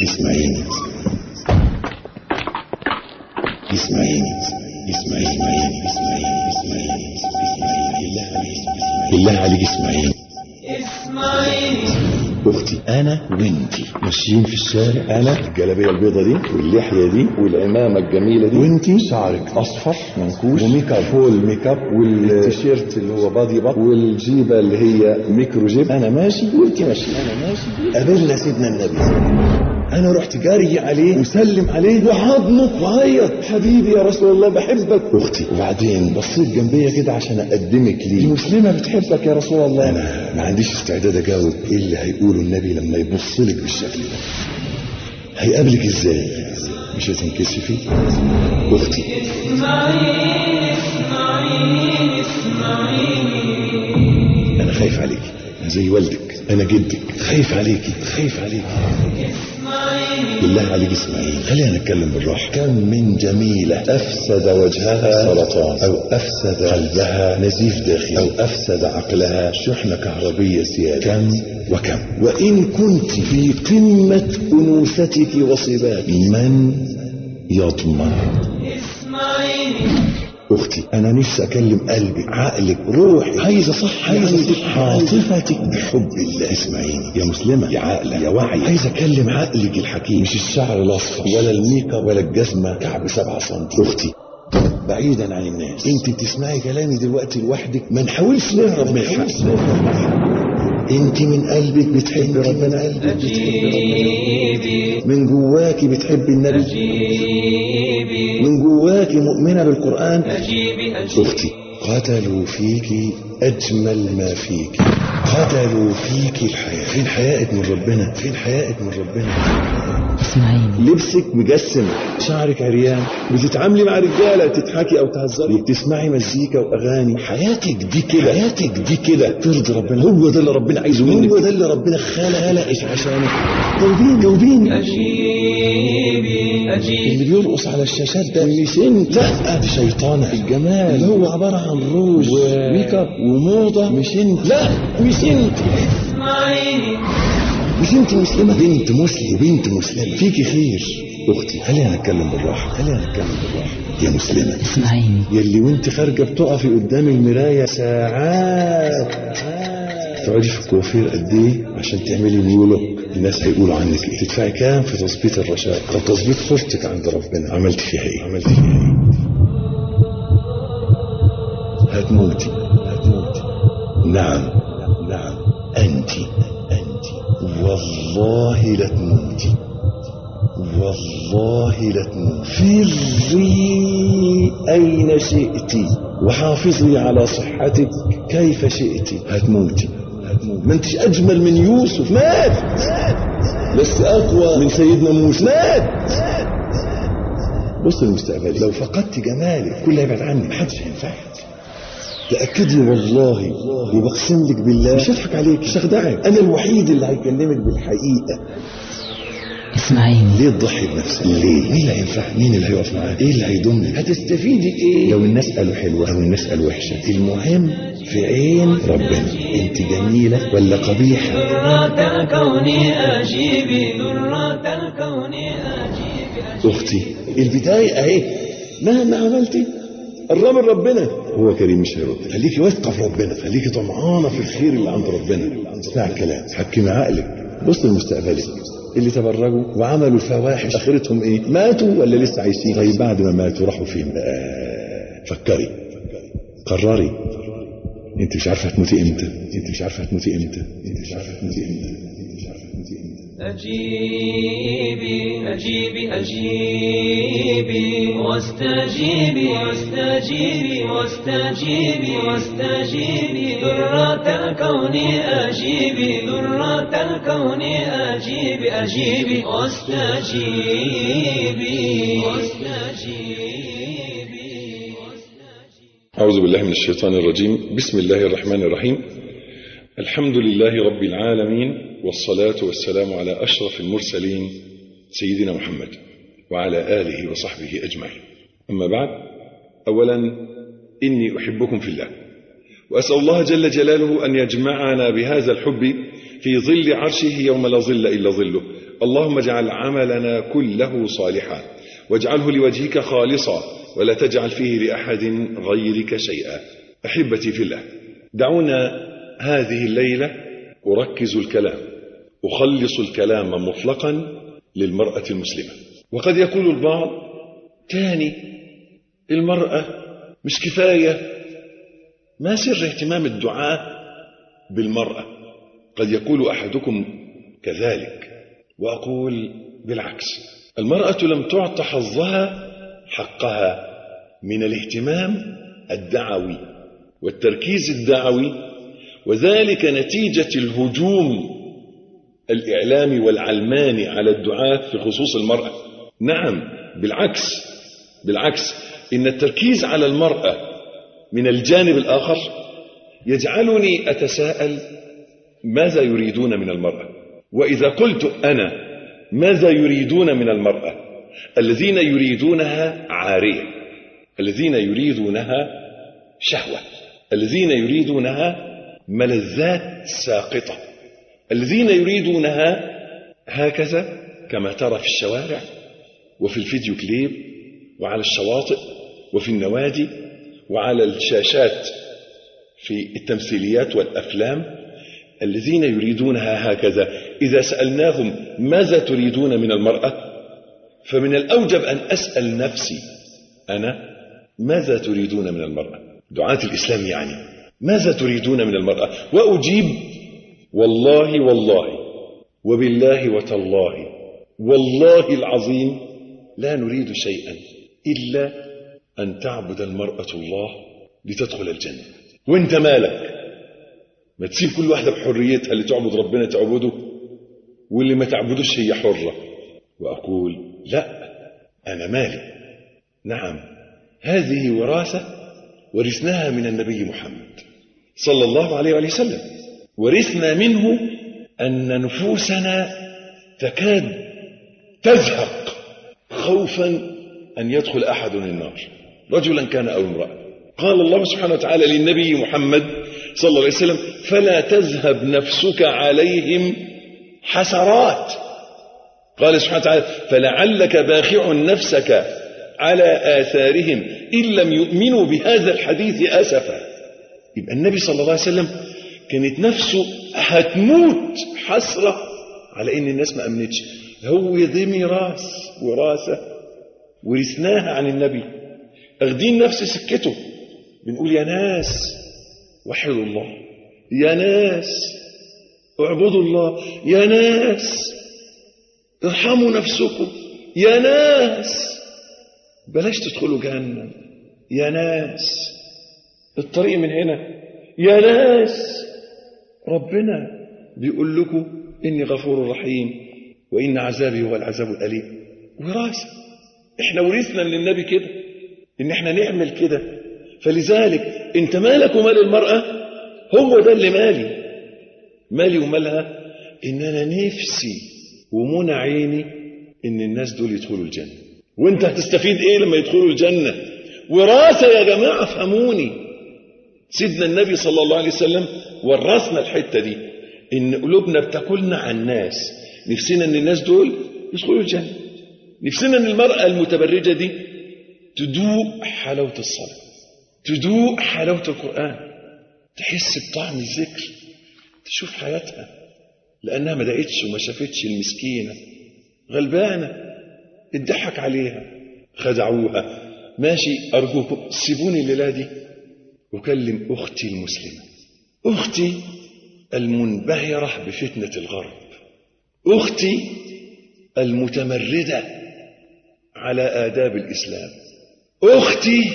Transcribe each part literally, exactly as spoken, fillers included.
اسمعيني اسمعيني اسمعيني اسمعيني اسمعيني بالله عليك اسمعيني اسمعيني. اختي انا وانتي ماشيين في الشارع، انا الجلابيه البيضه دي واللحيه دي والعمامه الجميله دي، وانتي شعرك اصفر منكوش وميك اب فول ميك اب والتيشيرت اللي هو بادي بط والجيبه اللي هي ميكرو جيب. انا ماشي وانتي ماشي، انا ماشي قابلنا سيدنا النبي، انا رحت جاري عليه وسلم عليه وحضنه وعيط، حبيبي يا رسول الله بحبك اختي. وبعدين بصيت جنبية كده عشان اقدمك ليه، دي مسلمة بتحبك يا رسول الله. انا ما عنديش استعداد اجاوب ايه اللي هيقوله النبي لما يبص لك بالشكل ده، هيقابلك ازاي؟ مش هتنكسفي اختي؟ اسمعيني اسمعيني اسمعيني، انا خايف عليكي، انا زي والدك، انا جدك، خايف عليكي خايف عليكي بالله عليك اسمعيني. خلينا نتكلم بالراحه. كم من جميله افسد وجهها سرطان، او افسد قلبها نزيف داخلي، او افسد عقلها شحنه كهربيه زياده. كم وكم. وان كنت في قمه انوثتك وصباك، من يضمن؟ اسمعيني اختي، انا نفسي اكلم قلبك عقلك روحك، عايزه صح عايزه عاطفتك بحب الله. اسمعيني يا مسلمه يا عاقله يا واعيه، عايزه اكلم عقلك الحكيم، مش الشعر الاصفر ولا الميك اب ولا الجزمه كعب سبعة سم. اختي بعيدا عن الناس، انت بتسمعي كلامي دلوقتي لوحدك، ما نحاولش نهرب من الحق. انت من قلبك بتحبي ربنا، قلبك بتحبي ربنا، من جواكي بتحبي النبي، من جواكي مؤمنة بالقرآن. اختي قتلوا فيكي اجمل ما فيكي، قتلوا فيكي الحياة. فين حيائك من ربنا؟ فين حيائك من ربنا؟ اسمعيني. لبسك مجسم، شعرك عريان، بتتعاملي مع رجاله تضحكي او تهزري، وبتسمعي مزيكا واغاني. حياتك دي كده، حياتك دي كده ترضي ربنا؟ هو ده اللي ربنا عايزه منك، هو ده اللي ربنا خلقش عشانك. جاوبين جاوبين. اجيبي اجيبي. اللي بيرقص على الشاشات ده مش انت، لا دي شيطانه. الجمال اللي هو عباره عن روج وميك اب وموضه مش انت، لا مش انت. اسمعيني، مش انت مسلمة، بنت مسلم، بنت مسلمة فيكي خير. اختي خلينا نتكلم بالراحة، خلينا نتكلم بالراحة يا مسلمة. اسمعيني، يلي وانت خارجة بتقفي قدام المراية ساعات، تقعدي في الكوافير قد ايه عشان تعملي نيو لوك، الناس هيقولوا عنك ايه، تدفعي كام في تظبيط الرشاق، طب تظبيط صورتك عند ربنا عملت فيها ايه؟ عملت فيها ايه؟ هتموتي هتموتي. نعم نعم انت والله لا تموتي، والله لا تموتي. فري أين شئت وحافظي على صحتك كيف شئت. هتموتي هتموتي. ما انتش أجمل من يوسف، مات، بس أقوى من سيدنا موسى، مات. بص المستقبل، لو فقدت جمالك كل يبعد عني، محدش هينفعك. تأكدي والله وبقسم لك بالله، مش هضحك عليك مش هخدعك، انا الوحيد اللي هيكلمك بالحقيقة. اسمعيني. ليه تضحي بنفسك؟ ليه؟ مين اللي هينفع؟ مين اللي هيقف معاك؟ ايه اللي هيضمنك؟ هتستفيدي ايه لو الناس قالوا حلوة او الناس قالوا وحشة؟ المهم في عين ربنا انت جميلة ولا قبيحة. ذرات الكون اجيبي، ذرات الكون اجيبي. اختي البداية اهي، مهما عملتي قرب ربنا، هو كريم مش هيرد. خليكي واثقه في ربنا، خليكي طمعانه في الخير اللي عند ربنا. اسمع الكلام، حكمي عقلك، بص لمستقبلك. اللي تبرجوا وعملوا الفواحش اخرتهم ايه؟ ماتوا ولا لسه عايشين؟ طيب بعد ما ماتوا راحوا فين؟ آه فكري، قرري. انت مش عارفه هتموتي امتى، انت مش عارفه هتموتي امتى، انت مش عارفه هتموتي امتى. أجيبي أجيبي أجيبي واستجيبي واستجيبي واستجيبي واستجيبي. ذرات الكون أجيبي، ذرات الكون أجيبي أجيبي واستجيبي واستجيبي. أعوذ بالله من الشيطان الرجيم. بسم الله الرحمن الرحيم. الحمد لله رب العالمين، والصلاة والسلام على أشرف المرسلين سيدنا محمد وعلى آله وصحبه أجمعين. أما بعد، أولا إني أحبكم في الله، وأسأل الله جل جلاله أن يجمعنا بهذا الحب في ظل عرشه يوم لا ظل إلا ظله. اللهم اجعل عملنا كله صالحا واجعله لوجهك خالصا ولا تجعل فيه لأحد غيرك شيئا. أحبتي في الله، دعونا هذه الليلة أركز الكلام، أخلص الكلام مطلقا للمرأة المسلمة. وقد يقول البعض تاني المرأة مش كفاية، ما سر اهتمام الدعاء بالمرأة؟ قد يقول أحدكم كذلك، وأقول بالعكس، المرأة لم تعط حظها حقها من الاهتمام الدعوي والتركيز الدعوي، وذلك نتيجة الهجوم الإعلامي والعلماني على الدعاة في خصوص المرأة. نعم، بالعكس بالعكس إن التركيز على المرأة من الجانب الآخر يجعلني أتساءل ماذا يريدون من المرأة؟ وإذا قلت أنا ماذا يريدون من المرأة؟ الذين يريدونها عارية، الذين يريدونها شهوة، الذين يريدونها ملذات ساقطة، الذين يريدونها هكذا كما ترى في الشوارع وفي الفيديو كليب وعلى الشواطئ وفي النوادي وعلى الشاشات في التمثيليات والأفلام. الذين يريدونها هكذا إذا سألناهم ماذا تريدون من المرأة، فمن الأوجب أن أسأل نفسي أنا ماذا تريدون من المرأة؟ دعاة الإسلام يعني ماذا تريدون من المرأة؟ وأجيب والله والله وبالله وتالله والله العظيم لا نريد شيئا إلا أن تعبد المرأة الله لتدخل الجنة. وانت مالك؟ ما تسيب كل واحدة بحريتها، اللي تعبد ربنا تعبده واللي ما تعبدوش هي حرة. وأقول لا، أنا مالي. نعم، هذه وراثة ورثناها من النبي محمد صلى الله عليه وسلم، ورثنا منه أن نفوسنا تكاد تزهق خوفا أن يدخل أحد النار، رجلا كان أو امرأة. قال الله سبحانه وتعالى للنبي محمد صلى الله عليه وسلم فلا تذهب نفسك عليهم حسرات. قال سبحانه وتعالى فلعلك باخع نفسك على آثارهم إن لم يؤمنوا بهذا الحديث أسفا. يبقى النبي صلى الله عليه وسلم كانت نفسه هتموت حسرة على إن الناس ما أمنتش. هو دي ميراث وراثة ورثناها عن النبي، أخدين نفس سكته. بنقول يا ناس وحدوا الله، يا ناس اعبدوا الله، يا ناس ارحموا نفسكم، يا ناس بلاش تدخلوا جهنم، يا ناس الطريق من هنا، يا ناس ربنا بيقول لكم إني غفور رحيم وإن عذابي هو العذاب الأليم. وراثة، إحنا ورثنا من النبي كده إن إحنا نعمل كده. فلذلك أنت مالك ومال المرأة؟ هو ده اللي مالي مالي ومالها إن أنا نفسي ومنع عيني إن الناس دول يدخلوا الجنة. وانت هتستفيد ايه لما يدخلوا الجنة؟ وراثة يا جماعة، فهموني. سيدنا النبي صلى الله عليه وسلم ورثنا الحتة دي، ان قلوبنا بتاكلنا عن الناس، نفسنا ان الناس دول يدخلوا الجنة، نفسنا ان المرأة المتبرجة دي تدوق حلاوة الصلاة، تدوق حلاوة القرآن، تحس بطعم الذكر، تشوف حياتها، لأنها ما دقتش وما شافتش المسكينة غلبانة اتضحك عليها، خدعوها. ماشي، أرجوكم سيبوني الليلة دي وكلم أختي المسلمة، أختي المنبهرة بفتنة الغرب، أختي المتمردة على آداب الإسلام، أختي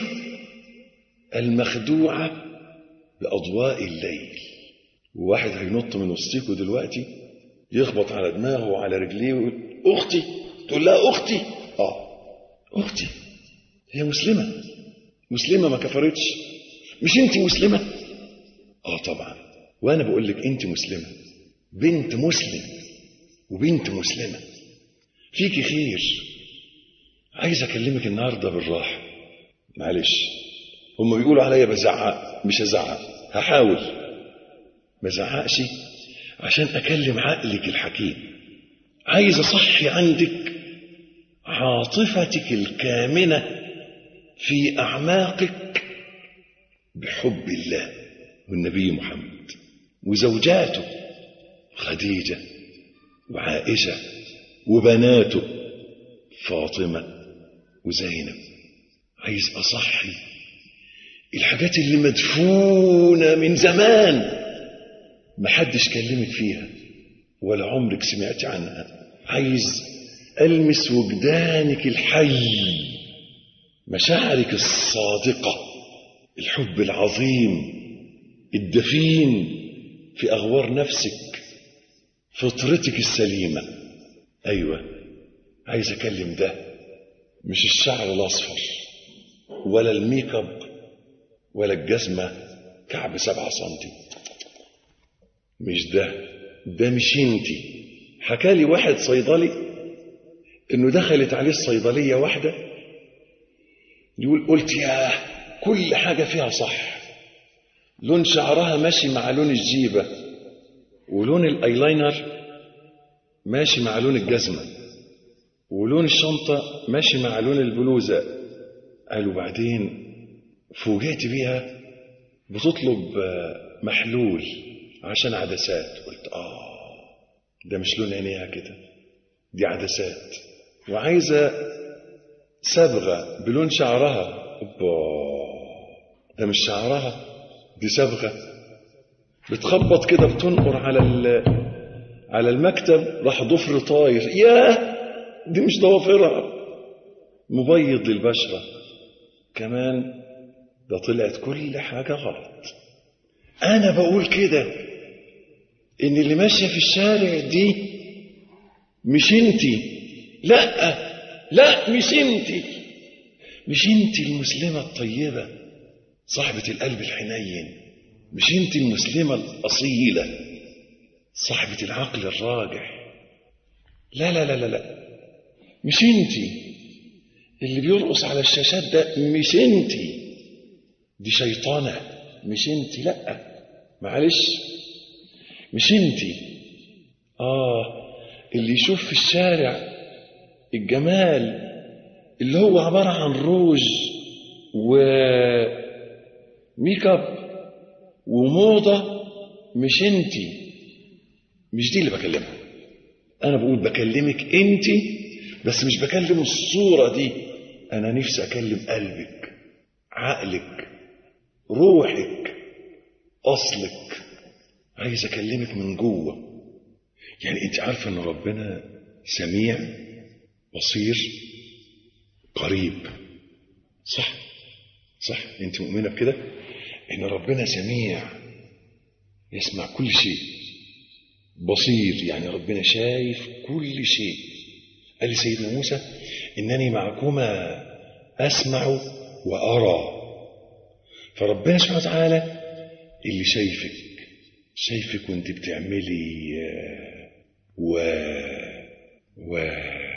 المخدوعة بأضواء الليل. وواحد هينط من وسطيكوا دلوقتي يخبط على دماغه وعلى رجليه ويقول أختي، تقول لها أختي، آه أختي هي مسلمة، مسلمة ما كفرتش. مش أنت مسلمة؟ آه طبعا، وأنا بقول لك أنت مسلمة، بنت مسلم وبنت مسلمة، فيكي خير. عايز أكلمك النهاردة بالراحة، معلش هم بيقولوا عليا بزعق، مش هزعق، هحاول ما زعقش عشان أكلم عقلك الحكيم، عايز أصحي عندك عاطفتك الكامنة في أعماقك بحب الله والنبي محمد وزوجاته خديجة وعائشة وبناته فاطمة وزينب. عايز أصحي الحاجات اللي مدفونة من زمان محدش كلمك فيها ولا عمرك سمعت عنها. عايز ألمس وجدانك الحي، مشاعرك الصادقة، الحب العظيم الدفين في أغوار نفسك، فطرتك السليمة. أيوة، عايز أكلم ده، مش الشعر الأصفر ولا الميك اب ولا الجزمة كعب سبعة سنتي، مش ده، ده مش انتي. حكالي واحد صيدلي انه دخلت عليه الصيدلية واحدة يقول قلت يا كل حاجة فيها صح، لون شعرها ماشي مع لون الجيبة، ولون الايلاينر ماشي مع لون الجزمة، ولون الشنطة ماشي مع لون البلوزة. قالوا بعدين فوجئت بيها بتطلب محلول عشان عدسات. قلت آه ده مش لون عينيها كده، دي عدسات. وعايزة صبغة بلون شعرها، ده مش شعرها، دي صبغة. بتخبط كده بتنقر على على المكتب، راح ضفر طاير، ياه دي مش ضوافرها. مبيض للبشرة كمان، ده طلعت كل حاجة غلط. أنا بقول كده إن اللي ماشية في الشارع دي مش انتي، لا لا مش انتي، مش انتي المسلمة الطيبة صاحبة القلب الحنين، مش انتي المسلمة الأصيلة صاحبة العقل الراجح. لا لا لا لا لا، مش انتي اللي بيرقص على الشاشات ده، مش انتي، دي شيطانة، مش انتي، لا معلش مش انتي. آه اللي يشوف في الشارع الجمال اللي هو عبارة عن روج وميك اب وموضة، مش انتي، مش دي اللي بكلمها. انا بقول بكلمك انتي، بس مش بكلم الصورة دي. انا نفسي اكلم قلبك، عقلك، روحك، اصلك. عايز اكلمك من جوه. يعني انت عارفة ان ربنا سميع بصير قريب، صح صح؟ انت مؤمنة بكده ان ربنا سميع يسمع كل شيء، بصير يعني ربنا شايف كل شيء. قال لسيدنا موسى انني معكما اسمع وارى. فربنا سبحانه وتعالى اللي شايفك، شايفك وانت بتعملي و و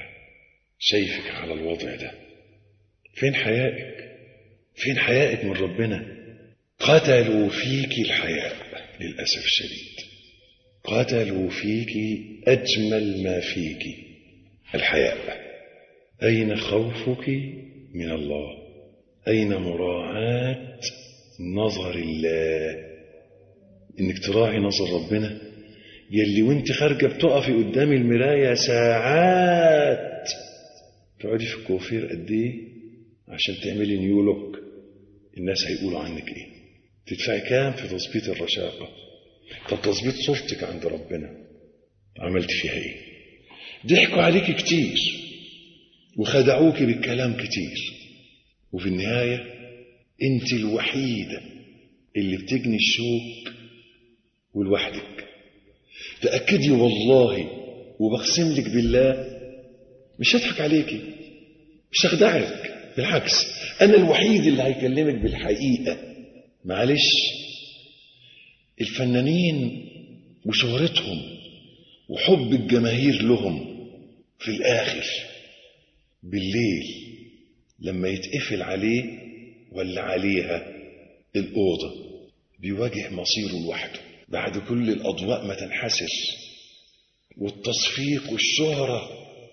شايفك على الوضع ده. فين حيائك؟ فين حيائك من ربنا؟ قتلوا فيك الحياء للأسف الشديد، قتلوا فيك أجمل ما فيك الحياء. أين خوفك من الله؟ أين مراعاة نظر الله؟ إنك تراعي نظر ربنا. يلي وانت خارجة بتقفي قدام المراية ساعات، تقعدي في الكوافير قد ايه عشان تعملي نيو لوك، الناس هيقولوا عنك ايه؟ تدفعي كام في تظبيط الرشاقة؟ طب تظبيط صورتك عند ربنا عملت فيها ايه؟ ضحكوا عليك كتير وخدعوك بالكلام كتير، وفي النهاية انت الوحيدة اللي بتجني الشوك ولوحدك. تأكدي والله وبقسم لك بالله مش هضحك عليكي، مش هخدعك، بالعكس أنا الوحيد اللي هيكلمك بالحقيقة. معلش، الفنانين وشهرتهم وحب الجماهير لهم في الآخر بالليل لما يتقفل عليه ولا عليها الأوضة بيواجه مصيره لوحده بعد كل الأضواء ما تنحسر، والتصفيق والشهرة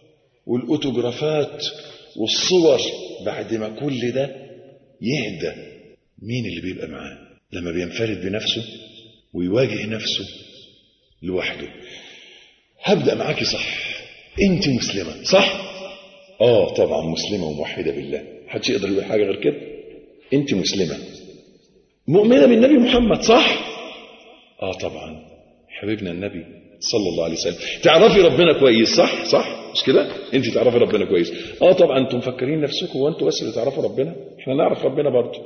والأوتوغرافات والصور، بعد ما كل ده يهدى، مين اللي بيبقى معاه لما بينفرد بنفسه ويواجه نفسه لوحده؟ هبدأ معاكي. صح، انت مسلمة صح؟ اه طبعا مسلمة وموحدة بالله، محدش يقدر يقول حاجة غير كده. انت مسلمة مؤمنة بالنبي محمد صح؟ اه طبعا حبيبنا النبي صلى الله عليه وسلم. تعرفي ربنا كويس صح؟ صح مش كده؟ انت تعرفي ربنا كويس. اه طبعا. انتم مفكرين نفسكم وانتم بس اللي تعرفوا ربنا؟ احنا نعرف ربنا برضه.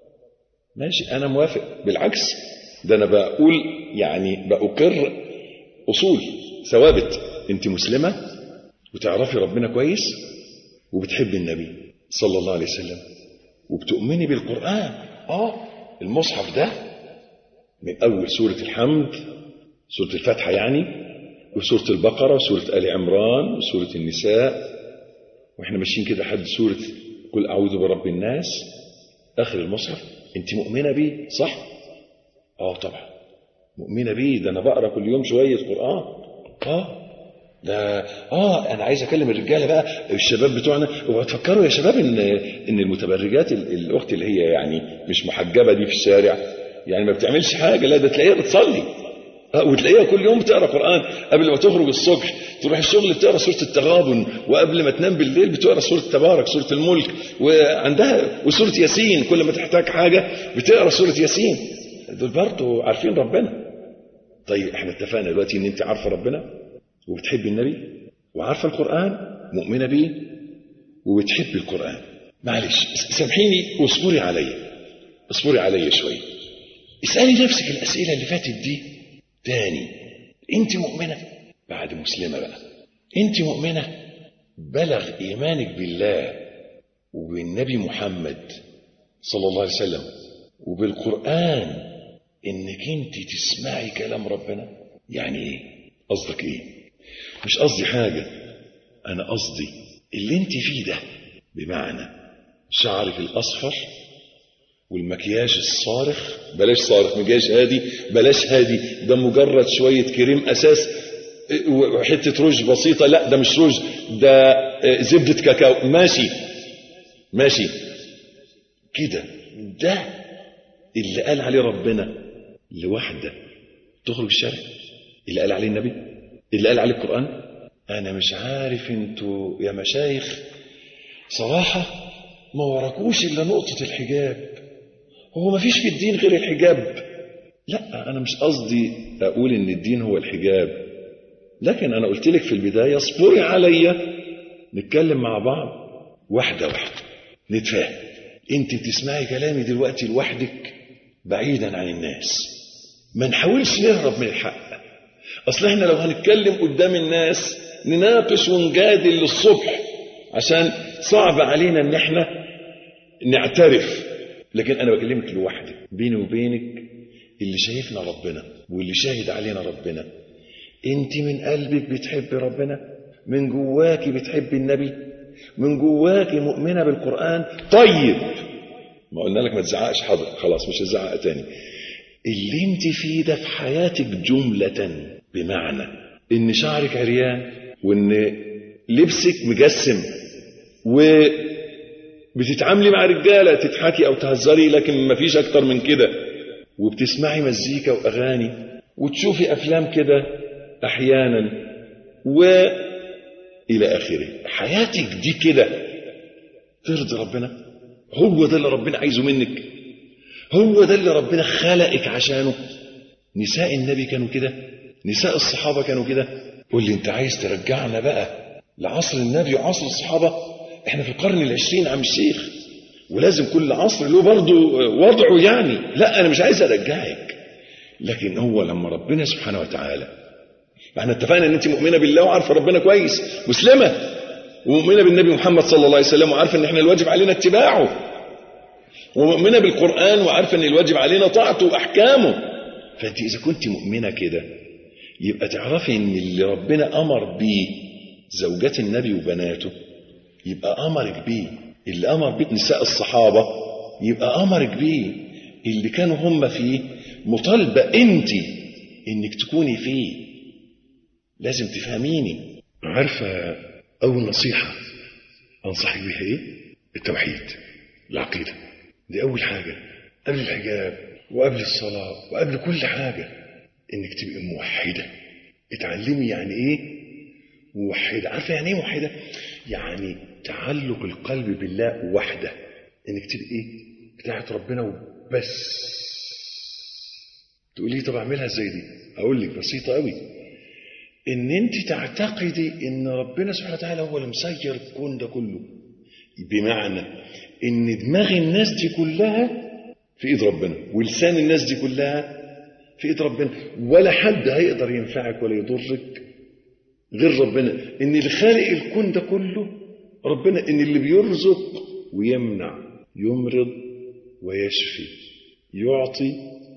ماشي انا موافق، بالعكس ده انا بقول يعني بأقر اصول ثوابت. انت مسلمة وتعرفي ربنا كويس وبتحبي النبي صلى الله عليه وسلم وبتؤمني بالقرآن. اه المصحف ده من اول سورة الحمد، سورة الفاتحة يعني، وسورة البقرة وسورة آل عمران وسورة النساء، واحنا ماشيين كده حد سورة قل أعوذ برب الناس آخر المصحف. انت مؤمنة بيه صح؟ اه طبعا مؤمنة بيه، ده انا بقرأ كل يوم شوية قرآن. اه ده اه انا عايز اكلم الرجاله بقى الشباب بتوعنا، وتفكروا يا شباب ان ان المتبرجات الاخت اللي هي يعني مش محجبه دي في الشارع يعني ما بتعملش حاجه، لا ده تلاقيها بتصلي وتلاقيها كل يوم بتقرا قرآن، قبل ما تخرج الصبح تروح الشغل بتقرا سورة التغابن، وقبل ما تنام بالليل بتقرا سورة تبارك سورة الملك، وعندها وسورة ياسين كل ما تحتاج حاجة بتقرا سورة ياسين. دول برضه عارفين ربنا. طيب احنا اتفقنا دلوقتي ان انت عارفة ربنا وبتحبي النبي وعارفة القرآن، مؤمنة بيه وبتحبي القرآن. معلش سامحيني واصبري عليا، اصبري عليا شوية. اسألي نفسك الأسئلة اللي فاتت دي تاني. انت مؤمنة بعد مسلمة بقى، انت مؤمنة بلغ ايمانك بالله وبالنبي محمد صلى الله عليه وسلم وبالقرآن انك انت تسمعي كلام ربنا؟ يعني ايه؟ قصدك ايه؟ مش قصدي حاجة، انا قصدي اللي انت فيه ده، بمعنى شعرك الاصفر والمكياج الصارخ، بلاش صارخ، مكياج هادي، بلاش هادي، ده مجرد شوية كريم أساس وحتة روج بسيطة، لا ده مش روج، ده زبدة كاكاو، ماشي ماشي كده. ده اللي قال عليه ربنا لوحده تخرج الشارع، اللي قال عليه النبي، اللي قال عليه القرآن. أنا مش عارف انتوا يا مشايخ صراحة ما وراكوش إلا نقطة الحجاب. هو ما فيش في الدين غير الحجاب؟ لا أنا مش قصدي أقول إن الدين هو الحجاب، لكن أنا قلت لك في البداية اصبري عليا نتكلم مع بعض واحدة واحدة نتفاهم. أنت بتسمعي كلامي دلوقتي لوحدك بعيدا عن الناس، ما نحاولش نهرب من الحق. أصل إحنا لو هنتكلم قدام الناس نناقش ونجادل للصبح عشان صعب علينا إن إحنا نعترف، لكن أنا بكلمك لوحدك بيني وبينك اللي شايفنا ربنا واللي شاهد علينا ربنا. انت من قلبك بتحب ربنا، من جواك بتحب النبي، من جواك مؤمنة بالقرآن. طيب ما قلنا لك ما تزعقش، حاضر خلاص مش هزعق تاني. اللي انت فيه ده في حياتك جملة، بمعنى ان شعرك عريان وان لبسك مجسم و بتتعاملي مع رجالة تضحكي أو تهزري لكن ما فيش أكتر من كده، وبتسمعي مزيكا وأغاني وتشوفي أفلام كده أحيانا وإلى آخره. حياتك دي كده ترضي ربنا؟ هو ده اللي ربنا عايزه منك؟ هو ده اللي ربنا خلقك عشانه؟ نساء النبي كانوا كده، نساء الصحابة كانوا كده. قول لي أنت عايز ترجعنا بقى لعصر النبي وعصر الصحابة؟ احنا في القرن العشرين عم الشيخ، ولازم كل عصر له برضه وضعه يعني. لا انا مش عايز ارجعك، لكن هو لما ربنا سبحانه وتعالى، احنا اتفقنا ان انت مؤمنه بالله وعارفه ربنا كويس، مسلمه ومؤمنه بالنبي محمد صلى الله عليه وسلم وعارفه ان احنا الواجب علينا اتباعه، ومؤمنه بالقرآن وعارفه ان الواجب علينا طاعته واحكامه. فانت اذا كنت مؤمنه كده يبقى تعرفي ان اللي ربنا امر بيه زوجات النبي وبناته يبقى أمرك بيه، اللي أمر بيه نساء الصحابة يبقى أمرك بيه، اللي كانوا هم فيه مطالبة أنت إنك تكوني فيه. لازم تفهميني. عارفة أول نصيحة أنصحك بها إيه؟ التوحيد، العقيدة. دي أول حاجة قبل الحجاب وقبل الصلاة وقبل كل حاجة، إنك تبقى موحدة. اتعلمي يعني إيه موحدة. عارفة يعني إيه موحدة؟ يعني تعلق القلب بالله وحده، إنك تبقى إيه بتاعت ربنا وبس. تقولي طب أعملها إزاي دي؟ أقول لك بسيطة قوي. إن أنت تعتقدي إن ربنا سبحانه وتعالى هو اللي مسير الكون ده كله، بمعنى إن دماغ الناس دي كلها في إيد ربنا، ولسان الناس دي كلها في إيد ربنا، ولا حد هيقدر ينفعك ولا يضرك غير ربنا. إن اللي خالق الكون ده كله ربنا، إن اللي بيرزق ويمنع، يمرض ويشفي، يعطي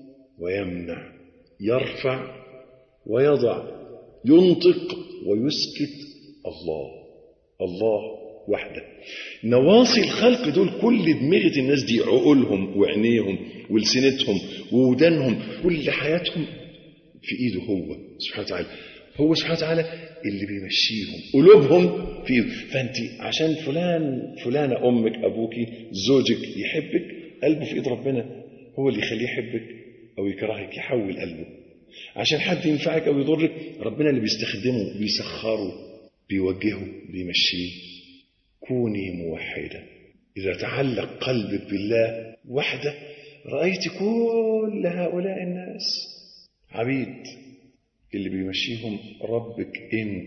ويمنع، يرفع ويضع، ينطق ويسكت، الله. الله وحده. نواصي الخلق دول كل دماغة الناس دي، عقولهم وعينيهم ولسنتهم وودانهم، كل حياتهم في ايده هو سبحانه وتعالى. هو سبحانه وتعالى اللي بيمشيهم، قلوبهم في ايده. فانت عشان فلان فلانة امك ابوك زوجك يحبك، قلبه في ايد ربنا، هو اللي يخليه يحبك او يكرهك، يحول قلبه. عشان حد ينفعك او يضرك، ربنا اللي بيستخدمه، بيسخره، بيوجهه، بيمشيه. كوني موحدة. إذا تعلق قلبك بالله وحده، رأيت كل هؤلاء الناس عبيد، اللي بيمشيهم ربك انت،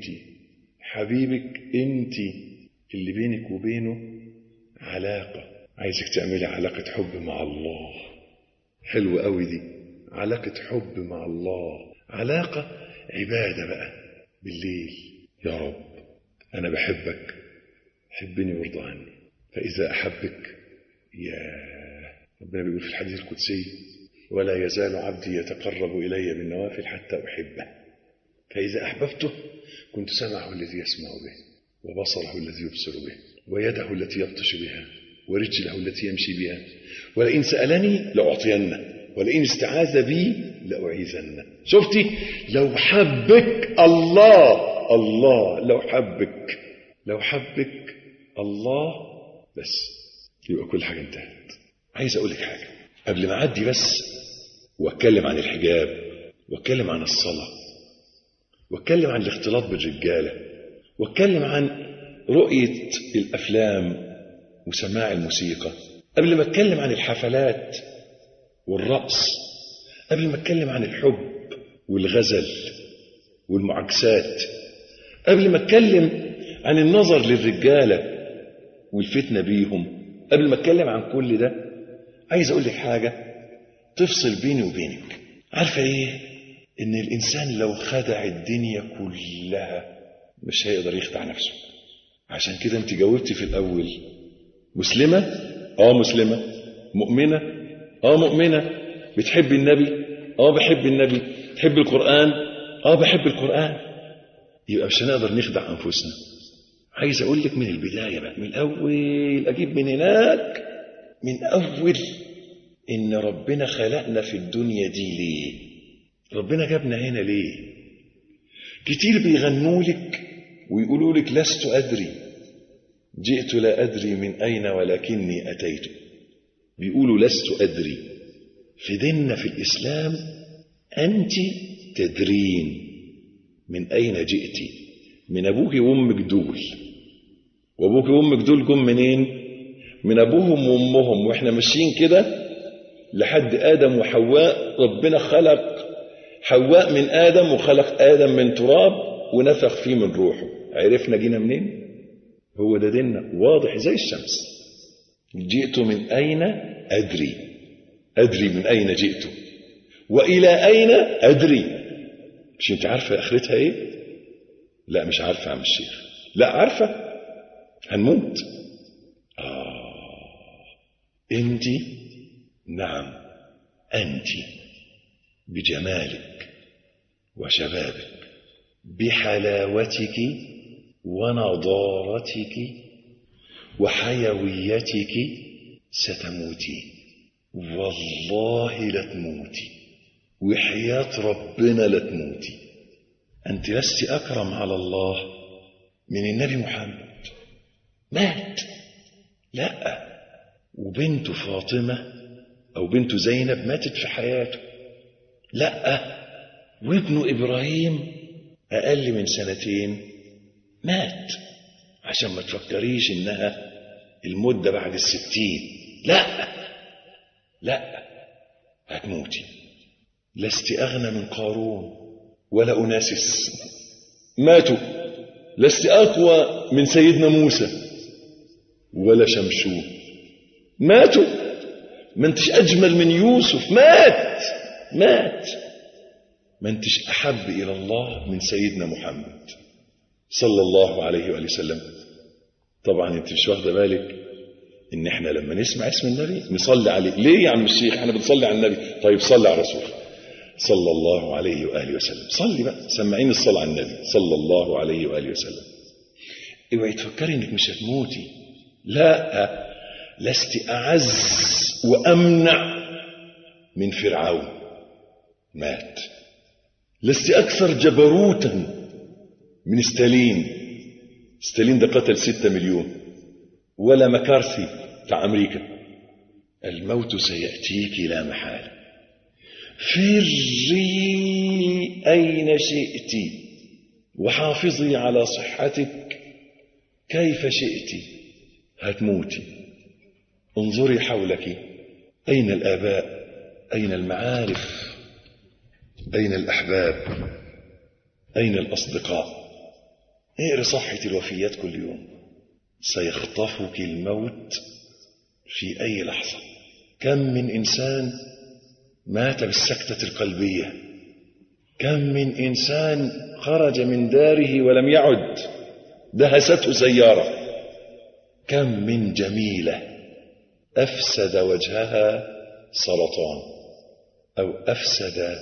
حبيبك انت، اللي بينك وبينه علاقة. عايزك تعملي علاقة حب مع الله. حلوة قوي دي، علاقة حب مع الله، علاقة عبادة بقى بالليل. يا رب أنا بحبك، حبني وارضى عني. فإذا أحبك، يا ربنا بيقول في الحديث القدسي: ولا يزال عبدي يتقرب إلي بالنوافل حتى أحبه، فإذا أحببته كنت سمعه الذي يسمع به، وبصره الذي يبصر به، ويده التي يبطش بها، ورجله التي يمشي بها، ولئن سألني لأعطينه، ولئن استعاذ بي لأعيذنه. شفتي؟ لو حبك الله، الله لو حبك لو حبك الله بس، يبقى كل حاجة انتهت. عايز أقول لك حاجة قبل ما أعدي بس، وأتكلم عن الحجاب، وأتكلم عن الصلاة، وأتكلم عن الاختلاط بالرجالة، وأتكلم عن رؤية الأفلام وسماع الموسيقى، قبل ما أتكلم عن الحفلات والرقص، قبل ما أتكلم عن الحب والغزل والمعاكسات، قبل ما أتكلم عن النظر للرجالة والفتنة بيهم، قبل ما أتكلم عن كل ده، عايز أقول لك حاجة تفصل بيني وبينك. عارفة إيه؟ إن الإنسان لو خدع الدنيا كلها مش هيقدر يخدع نفسه. عشان كده أنت جاوبتي في الأول مسلمة؟ آه مسلمة. مؤمنة؟ آه مؤمنة. بتحب النبي؟ آه بحب النبي. تحب القرآن؟ آه بحب القرآن. يبقى مش هنقدر نخدع أنفسنا. عايز أقول لك من البداية بقى، من الأول، أجيب من هناك، من أول، إن ربنا خلقنا في الدنيا دي ليه؟ ربنا جابنا هنا ليه؟ كتير بيغنوا لك ويقولوا لك لست أدري، جئت لا أدري من أين ولكني أتيت. بيقولوا لست أدري. في ديننا في الإسلام أنت تدرين من أين جئتي، من أبوك وأمك دول. وأبوك وأمك دول جم منين؟ من أبوهم وأمهم. وإحنا ماشيين كده لحد آدم وحواء. ربنا خلق حواء من آدم، وخلق آدم من تراب، ونفخ فيه من روحه. عرفنا جينا منين؟ هو ده ديننا واضح زي الشمس. جئت من أين أدري، أدري من أين جئت، وإلى أين أدري. مش أنت عارفة آخرتها إيه؟ لا مش عارفة عم الشيخ. لا عارفة، هنموت. آه أنت، نعم أنت، بجمالك وشبابك، بحلاوتك ونضارتك وحيويتك ستموتي. والله لا تموتي، وحياة ربنا لا تموتي أنت لست أكرم على الله من النبي محمد. مات، لا، وبنته فاطمة أو بنته زينب ماتت في حياته، لا، وابنه إبراهيم أقل من سنتين مات، عشان ما تفكريش إنها المدة بعد الستين، لا لا، هتموتي. لست أغنى من قارون ولا أناسس، ماتوا. لست أقوى من سيدنا موسى ولا شمشون، ماتوا. ما انتش أجمل من يوسف، مات مات. ما انتش أحب إلى الله من سيدنا محمد صلى الله عليه وآله وسلم. طبعا انت مش واخده بالك ان احنا لما نسمع اسم النبي نصلي عليه. ليه يا عم الشيخ احنا بنصلي على النبي؟ طيب صلي على الرسول صلى الله عليه وآله وسلم. صلي بقى، سمعين الصلاة على النبي صلى الله عليه وآله وسلم. اوعي تفكري انك مش هتموتي، لا، لست أعز وأمنع من فرعون، مات. لست أكثر جبروتا من ستالين، ستالين ده قتل ستة مليون، ولا مكارثي بتاع أمريكا. الموت سيأتيك لا محالة، فري أين شئت وحافظي على صحتك كيف شئت، هتموتي. انظري حولك، أين الآباء؟ أين المعارف؟ أين الأحباب؟ أين الأصدقاء؟ اقري صحة الوفيات كل يوم، سيخطفك الموت في أي لحظة. كم من إنسان مات بالسكتة القلبية، كم من إنسان خرج من داره ولم يعد، دهسته سيارة. كم من جميلة أفسد وجهها سرطان، أو أفسد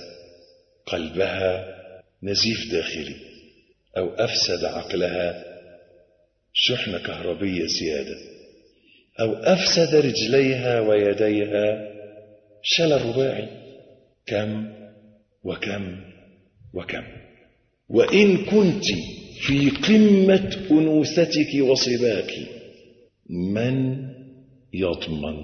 قلبها نزيف داخلي، أو أفسد عقلها شحنة كهربية زيادة، أو أفسد رجليها ويديها شلل رباعي. كم وكم وكم. وإن كنت في قمة أنوثتك وصباك، من يضمن؟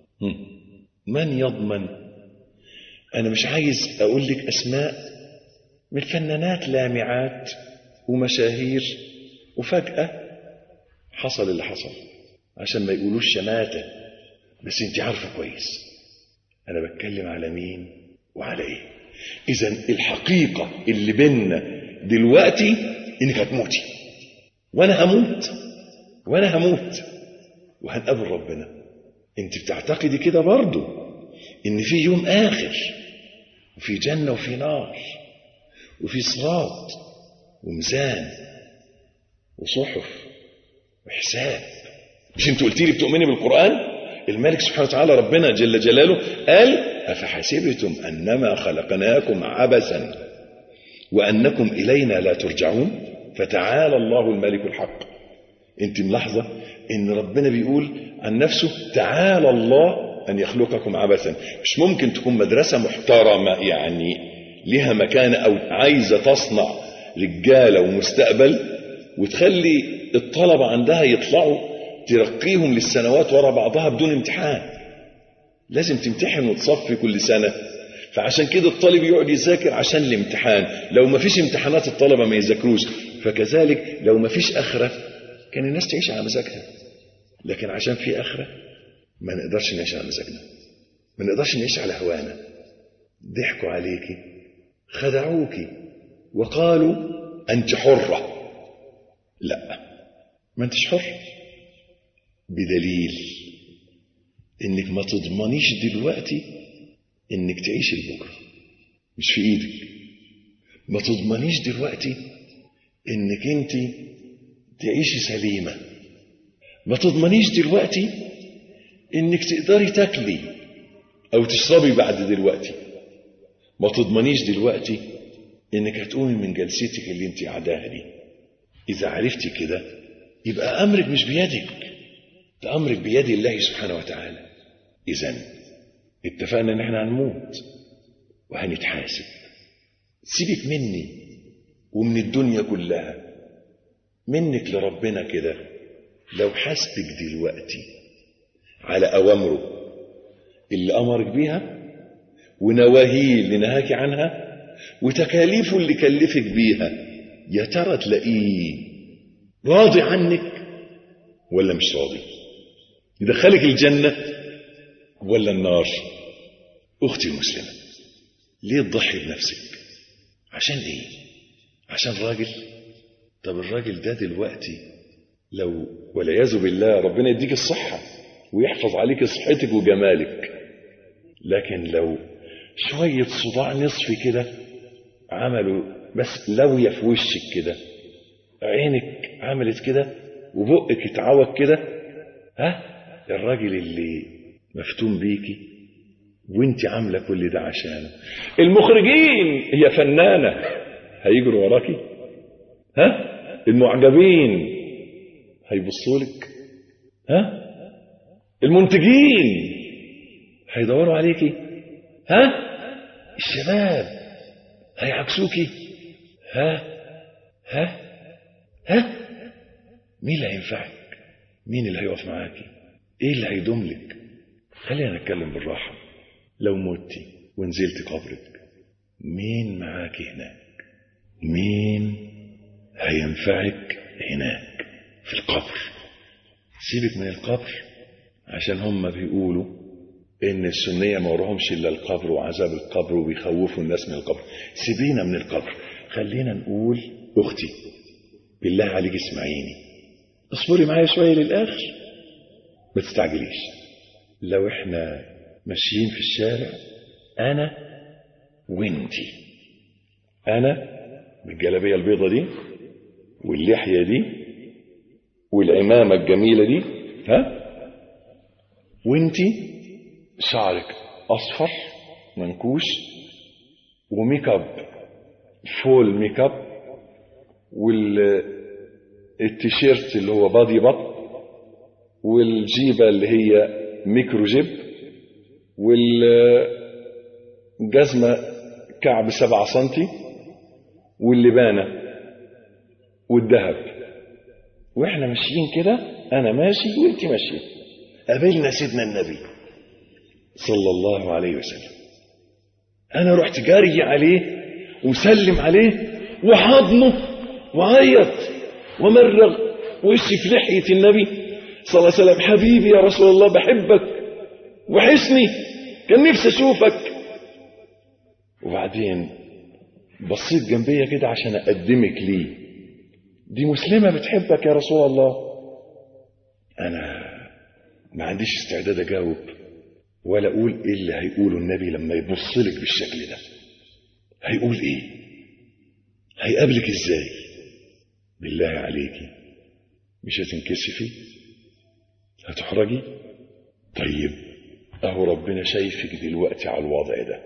من يضمن؟ أنا مش عايز أقول لك أسماء من فنانات لامعات ومشاهير وفجأة حصل اللي حصل عشان ما يقولوش شماتة، بس انت عارفة كويس أنا بتكلم على مين وعلى إيه. إذن الحقيقة اللي بيننا دلوقتي إنك هتموتي، وأنا هموت، وأنا هموت وهنقابل ربنا. انت بتعتقدي كده برضو إن في يوم آخر، وفي جنة وفي نار، وفي صراط وميزان وصحف وحساب. مش انت قلتي لي بتؤمني بالقرآن؟ الملك سبحانه وتعالى ربنا جل جلاله قال أفحسبتم أنما خلقناكم عبثا وأنكم إلينا لا ترجعون فتعالى الله الملك الحق. انت ملاحظة ان ربنا بيقول عن نفسه تعالى الله أن يخلقكم عبثا. مش ممكن تكون مدرسة محترمة يعني لها مكانة أو عايزة تصنع رجالة ومستقبل وتخلي الطلبة عندها يطلعوا ترقيهم للسنوات وراء بعضها بدون امتحان. لازم تمتحن وتصفي كل سنة. فعشان كده الطالب يقعد يذاكر عشان الامتحان. لو ما فيش امتحانات الطلبة ما يذاكروش. فكذلك لو ما فيش آخرة كان الناس تعيش على مزاجها، لكن عشان في آخرة ما نقدرش نعيش على مزاجنا، ما نقدرش نعيش على هوانا. ضحكوا عليكي، خدعوكي، وقالوا أنت حرة. لا، ما أنتش حرة، بدليل إنك ما تضمنيش دلوقتي إنك تعيش لبكرة، مش في إيدك. ما تضمنيش دلوقتي إنك أنت تعيشي سليمة. ما تضمنيش دلوقتي إنك تقدري تاكلي أو تشربي بعد دلوقتي. ما تضمنيش دلوقتي إنك هتقومي من جلستك اللي أنت قاعداها دي. إذا عرفتي كده يبقى أمرك مش بيدك، ده أمرك بيد الله سبحانه وتعالى. إذن اتفقنا إن احنا هنموت وهنتحاسب. سيبك مني ومن الدنيا كلها منك لربنا كده. لو حاسبك دلوقتي على أوامره اللي أمرك بيها، ونواهيه اللي نهاك عنها، وتكاليفه اللي كلفك بيها، يا ترى تلاقيه راضي عنك ولا مش راضي؟ يدخلك الجنة ولا النار؟ أختي المسلمة، ليه تضحي بنفسك؟ عشان ايه؟ عشان راجل؟ طب الراجل ده دلوقتي لو والعياذ بالله ربنا يديك الصحة ويحفظ عليك صحتك وجمالك، لكن لو شوية صداع نصفي كده عملوا بس لوية في وشك كده، عينك عملت كده وبقك اتعوج كده، ها الراجل اللي مفتون بيكي وانت عاملة كل ده عشانه، المخرجين هي فنانة هيجروا وراكي، ها المعجبين هيبصولك، ها المنتجين هيدوروا عليكي، ها الشباب هيعكسوكي، ها ها ها مين اللي هينفعك؟ مين اللي هيقف معاكي؟ ايه اللي هيدوم لك؟ خلينا نتكلم بالراحة. لو متي ونزلت قبرك مين معاكي هناك؟ مين هينفعك هناك في القبر؟ سيبك من القبر عشان هم بيقولوا ان السنية ما وراهمش الا القبر وعذاب القبر وبيخوفوا الناس من القبر. سيبينا من القبر، خلينا نقول اختي بالله عليك اسمعيني، اصبري معايا شوية للاخر، ما تستعجليش. لو احنا ماشيين في الشارع انا وانتي، انا بالجلابية البيضة دي واللحية دي والعمامة الجميلة دي، ها وانتي شعرك اصفر منكوش وميك اب فول ميك اب والتيشيرت اللي هو بادي بط والجيبة اللي هي ميكرو جيب والجزمة كعب سبعة سنتي واللبانة والذهب، واحنا ماشيين كده، انا ماشي وانتي ماشية، قابلنا سيدنا النبي صلى الله عليه وسلم، انا رحت جاري عليه وسلم عليه وحضنه وعيط ومرغ وشي في لحية النبي صلى الله عليه وسلم، حبيبي يا رسول الله بحبك وحسني كان نفسي اشوفك. وبعدين بصيت جنبية كده عشان اقدمك ليه، دي مسلمة بتحبك يا رسول الله. انا ما عنديش استعداد اجاوب ولا اقول ايه اللي هيقوله النبي لما يبصلك بالشكل ده. هيقول ايه؟ هيقابلك ازاي؟ بالله عليكي مش هتنكسفي؟ هتحرجي؟ طيب اهو ربنا شايفك دلوقتي على الوضع ده،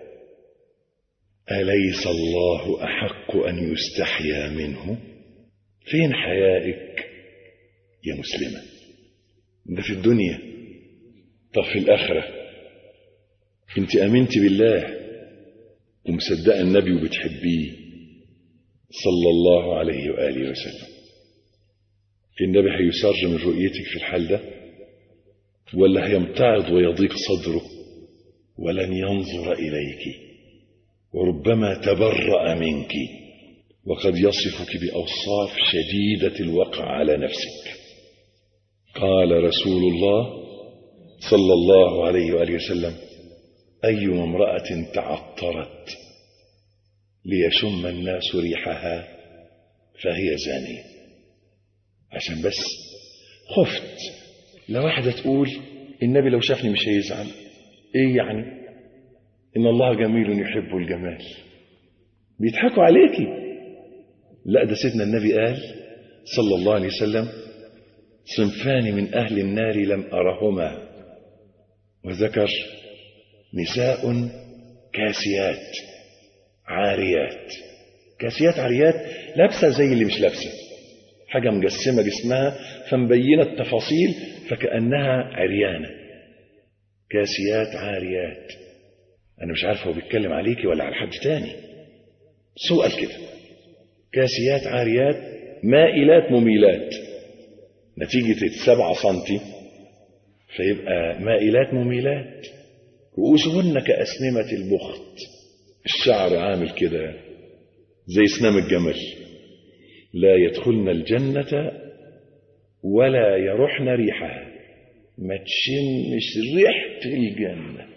أليس الله أحق أن يستحيا منه؟ فين حيائك يا مسلمة؟ ده في الدنيا، طب في الآخرة انت أمنت بالله ومصدقة النبي وبتحبيه صلى الله عليه وآله وسلم، النبي هيسر من رؤيتك في الحال ده ولا هيمتعض ويضيق صدره ولن ينظر إليك وربما تبرأ منك وقد يصفك بأوصاف شديدة الوقع على نفسك؟ قال رسول الله صلى الله عليه وآله وسلم: أي امرأة تعطرت ليشم الناس ريحها فهي زانية. عشان بس خفت لو واحدة تقول النبي لو شافني مش هيزعل، ايه يعني؟ إن الله جميل يحب الجمال، بيضحكوا عليكي. لا، ده سيدنا النبي قال صلى الله عليه وسلم: صنفان من أهل النار لم أرهما، وذكر نساء كاسيات عاريات. كاسيات عاريات، لابسة زي اللي مش لابسة، حاجة مجسمة جسمها فمبينة التفاصيل فكأنها عريانة. كاسيات عاريات. أنا مش عارف هو بيتكلم عليكي ولا على حد تاني، سؤال كده. كاسيات عاريات مائلات مميلات، نتيجة السبعة سنتي فيبقى مائلات مميلات. رؤوسهن كأسنمة البخت، الشعر عامل كده زي سنام الجمل. لا يدخلن الجنة ولا يرحن ريحها، ما تشمش ريحة الجنة.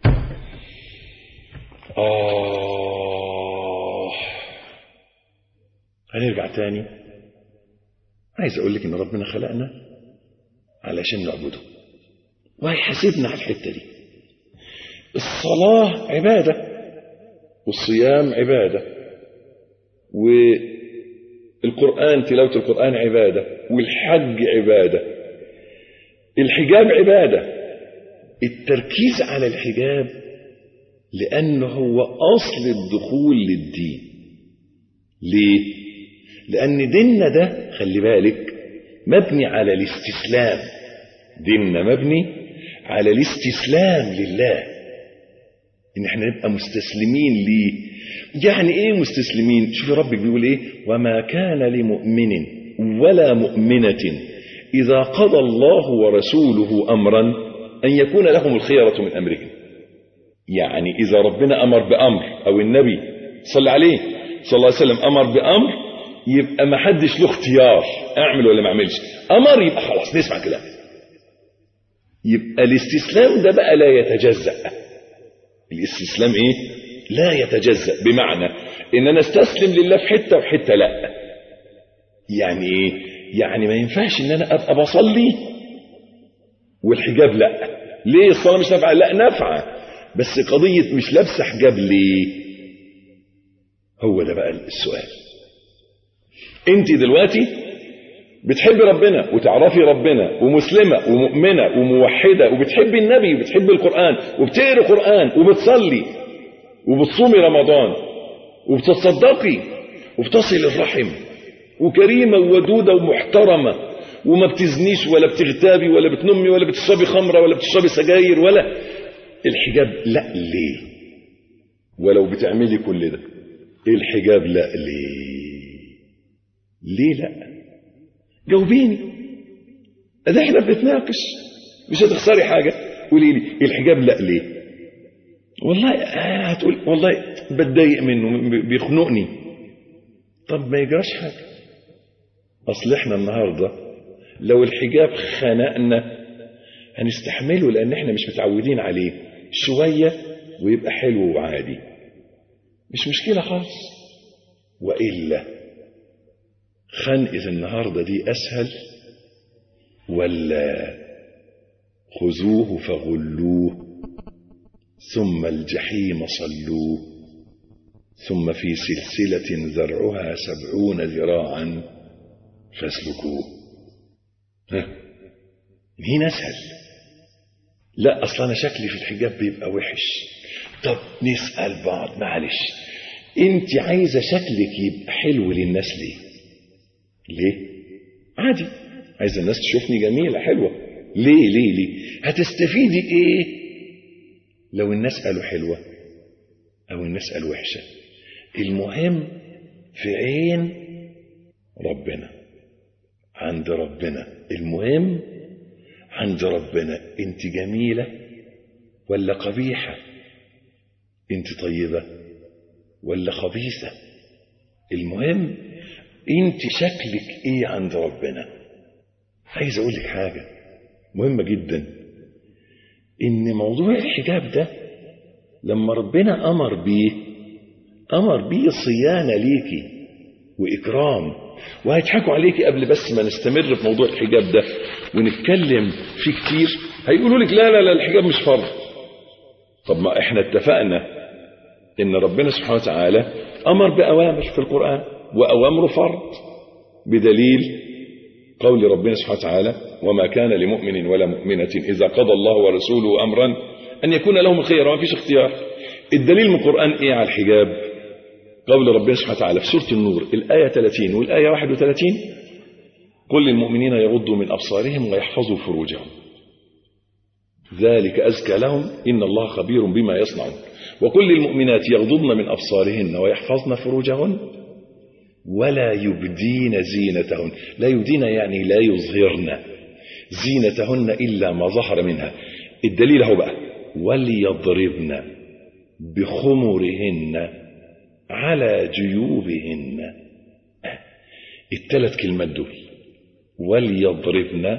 آه هنرجع تاني. عايز أقول لك إن ربنا خلقنا علشان نعبده، وهيحاسبنا على الحتة دي. الصلاة عبادة، والصيام عبادة، والقرآن تلاوة القرآن عبادة، والحج عبادة، الحجاب عبادة. التركيز على الحجاب لأنه هو أصل الدخول للدين. ليه؟ لأن ديننا ده خلي بالك مبني على الاستسلام. ديننا مبني على الاستسلام لله، إن احنا نبقى مستسلمين ليه. يعني ايه مستسلمين؟ شوف ربك بيقول ايه: وما كان لمؤمن ولا مؤمنة إذا قضى الله ورسوله أمرا أن يكون لهم الخيرة من أمرهم. يعني إذا ربنا أمر بأمر أو النبي صلى عليه صلى الله عليه وسلم أمر بأمر، يبقى ما حدش له اختيار أعمل ولا ما أعملش. أمر يبقى خلاص نسمع كلام. يبقى الاستسلام ده بقى لا يتجزأ. الاستسلام ايه؟ لا يتجزأ، بمعنى ان انا استسلم لله في حتة وحتة لا. يعني ايه؟ يعني ما ينفعش ان انا ابقى بصلي والحجاب لا. ليه الصلاة مش نافعة؟ لا نافعة، بس قضية مش لابسة حجاب ليه. هو ده بقى السؤال. انت دلوقتي بتحبي ربنا وتعرفي ربنا ومسلمة ومؤمنة وموحدة وبتحبي النبي وبتحبي القرآن وبتقري قرآن وبتصلي وبتصومي رمضان وبتصدقي وبتصل الرحم وكريمة وودودة ومحترمة وما بتزنيش ولا بتغتابي ولا بتنمي ولا بتشربي خمرة ولا بتشربي سجاير ولا الحجاب لا ليه؟ ولو بتعملي كل ده الحجاب لا ليه؟ ليه لا؟ جاوبيني. ده احنا بنتناقش، مش هتخسري حاجة. قولي لي الحجاب لا ليه؟ والله هتقول والله بتضايق منه بيخنقني. طب ما يجراش حاجة. اصل احنا النهاردة لو الحجاب خنقنا هنستحمله، لان احنا مش متعودين عليه. شوية ويبقى حلو وعادي، مش مشكلة خالص. وإلا خنقة النهاردة دي أسهل ولا خذوه فغلوه ثم الجحيم صلوه ثم في سلسلة ذرعها سبعون ذراعا فاسلكوه؟ ها مين أسهل؟ لا أصلا أنا شكلي في الحجاب بيبقى وحش. طب نسأل بعض، معلش انت عايزة شكلك يبقى حلو للناس ليه؟ ليه؟ عادي، عايزة الناس تشوفني جميلة حلوة. ليه ليه ليه؟ هتستفيدي ايه لو الناس قالوا حلوة او الناس قالوا وحشة؟ المهم في عين ربنا، عند ربنا. المهم عند ربنا انت جميلة ولا قبيحة؟ انت طيبة ولا خبيثة؟ المهم انت شكلك ايه عند ربنا. عايز اقول لك حاجة مهمة جدا، ان موضوع الحجاب ده لما ربنا امر بيه امر بيه صيانة ليكي واكرام. وهيضحكوا عليكي قبل بس ما نستمر في موضوع الحجاب ده ونتكلم فيه كتير، هيقولوا لك لا لا لا الحجاب مش فرض. طب ما احنا اتفقنا ان ربنا سبحانه وتعالى امر باوامر في القرآن وأوامره فرض، بدليل قول ربنا سبحانه وتعالى: وما كان لمؤمن ولا مؤمنة إذا قضى الله ورسوله أمرا أن يكون لهم الخير، وما فيش اختيار. الدليل من القرآن إيه على الحجاب؟ قول ربنا سبحانه وتعالى في سورة النور الآية ثلاثين والآية واحد وثلاثين: قل للمؤمنين يغضوا من أبصارهم ويحفظوا فروجهم ذلك أزكى لهم إن الله خبير بما يصنعون وقل للمؤمنات يغضضن من أبصارهن ويحفظن فروجهن ولا يبدين زينتهن. لا يبدين يعني لا يظهرن زينتهن إلا ما ظهر منها. الدليل هو بقى وليضربن بخمرهن على جيوبهن. الثلاث كلمات دول وليضربن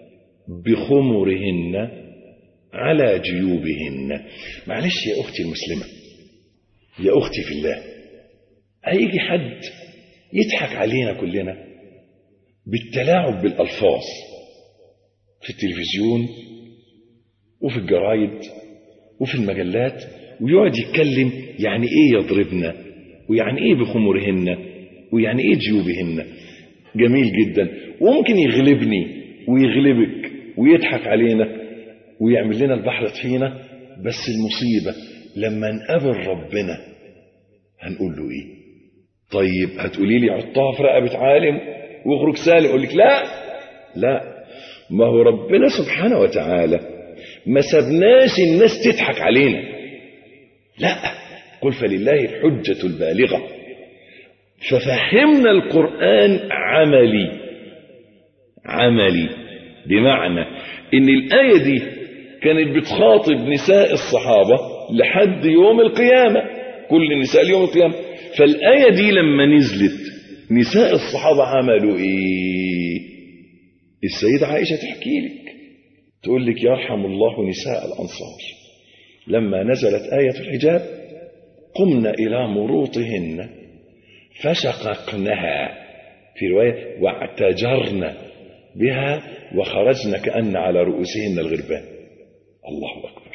بخمرهن على جيوبهن. معلش يا أختي المسلمة، يا أختي في الله، هيجي حد يضحك علينا كلنا بالتلاعب بالألفاظ في التلفزيون وفي الجرايد وفي المجلات، ويقعد يتكلم يعني ايه يضربنا، ويعني ايه بخمرهن، ويعني ايه جيوبهن. جميل جدا، وممكن يغلبني ويغلبك ويضحك علينا ويعمل لنا البحر طحينة. بس المصيبة لما نقابل ربنا هنقول له ايه؟ طيب هتقولي لي حطها في رقبة عالم واخرج سالم، اقول لك لا لا، ما هو ربنا سبحانه وتعالى ما سبناش الناس تضحك علينا، لا، قل فلله الحجة البالغة. ففهمنا القرآن عملي عملي بمعنى ان الآية دي كانت بتخاطب نساء الصحابة لحد يوم القيامة، كل النساء ليوم القيامة. فالآية دي لما نزلت نساء الصحابة عملوا ايه؟ السيدة عائشة تحكي لك، تقول لك يرحم الله نساء الأنصار لما نزلت آية الحجاب قمنا إلى مروطهن فشققنها، في رواية واعتجرن بها وخرجن كأن على رؤوسهن الغربان. الله أكبر.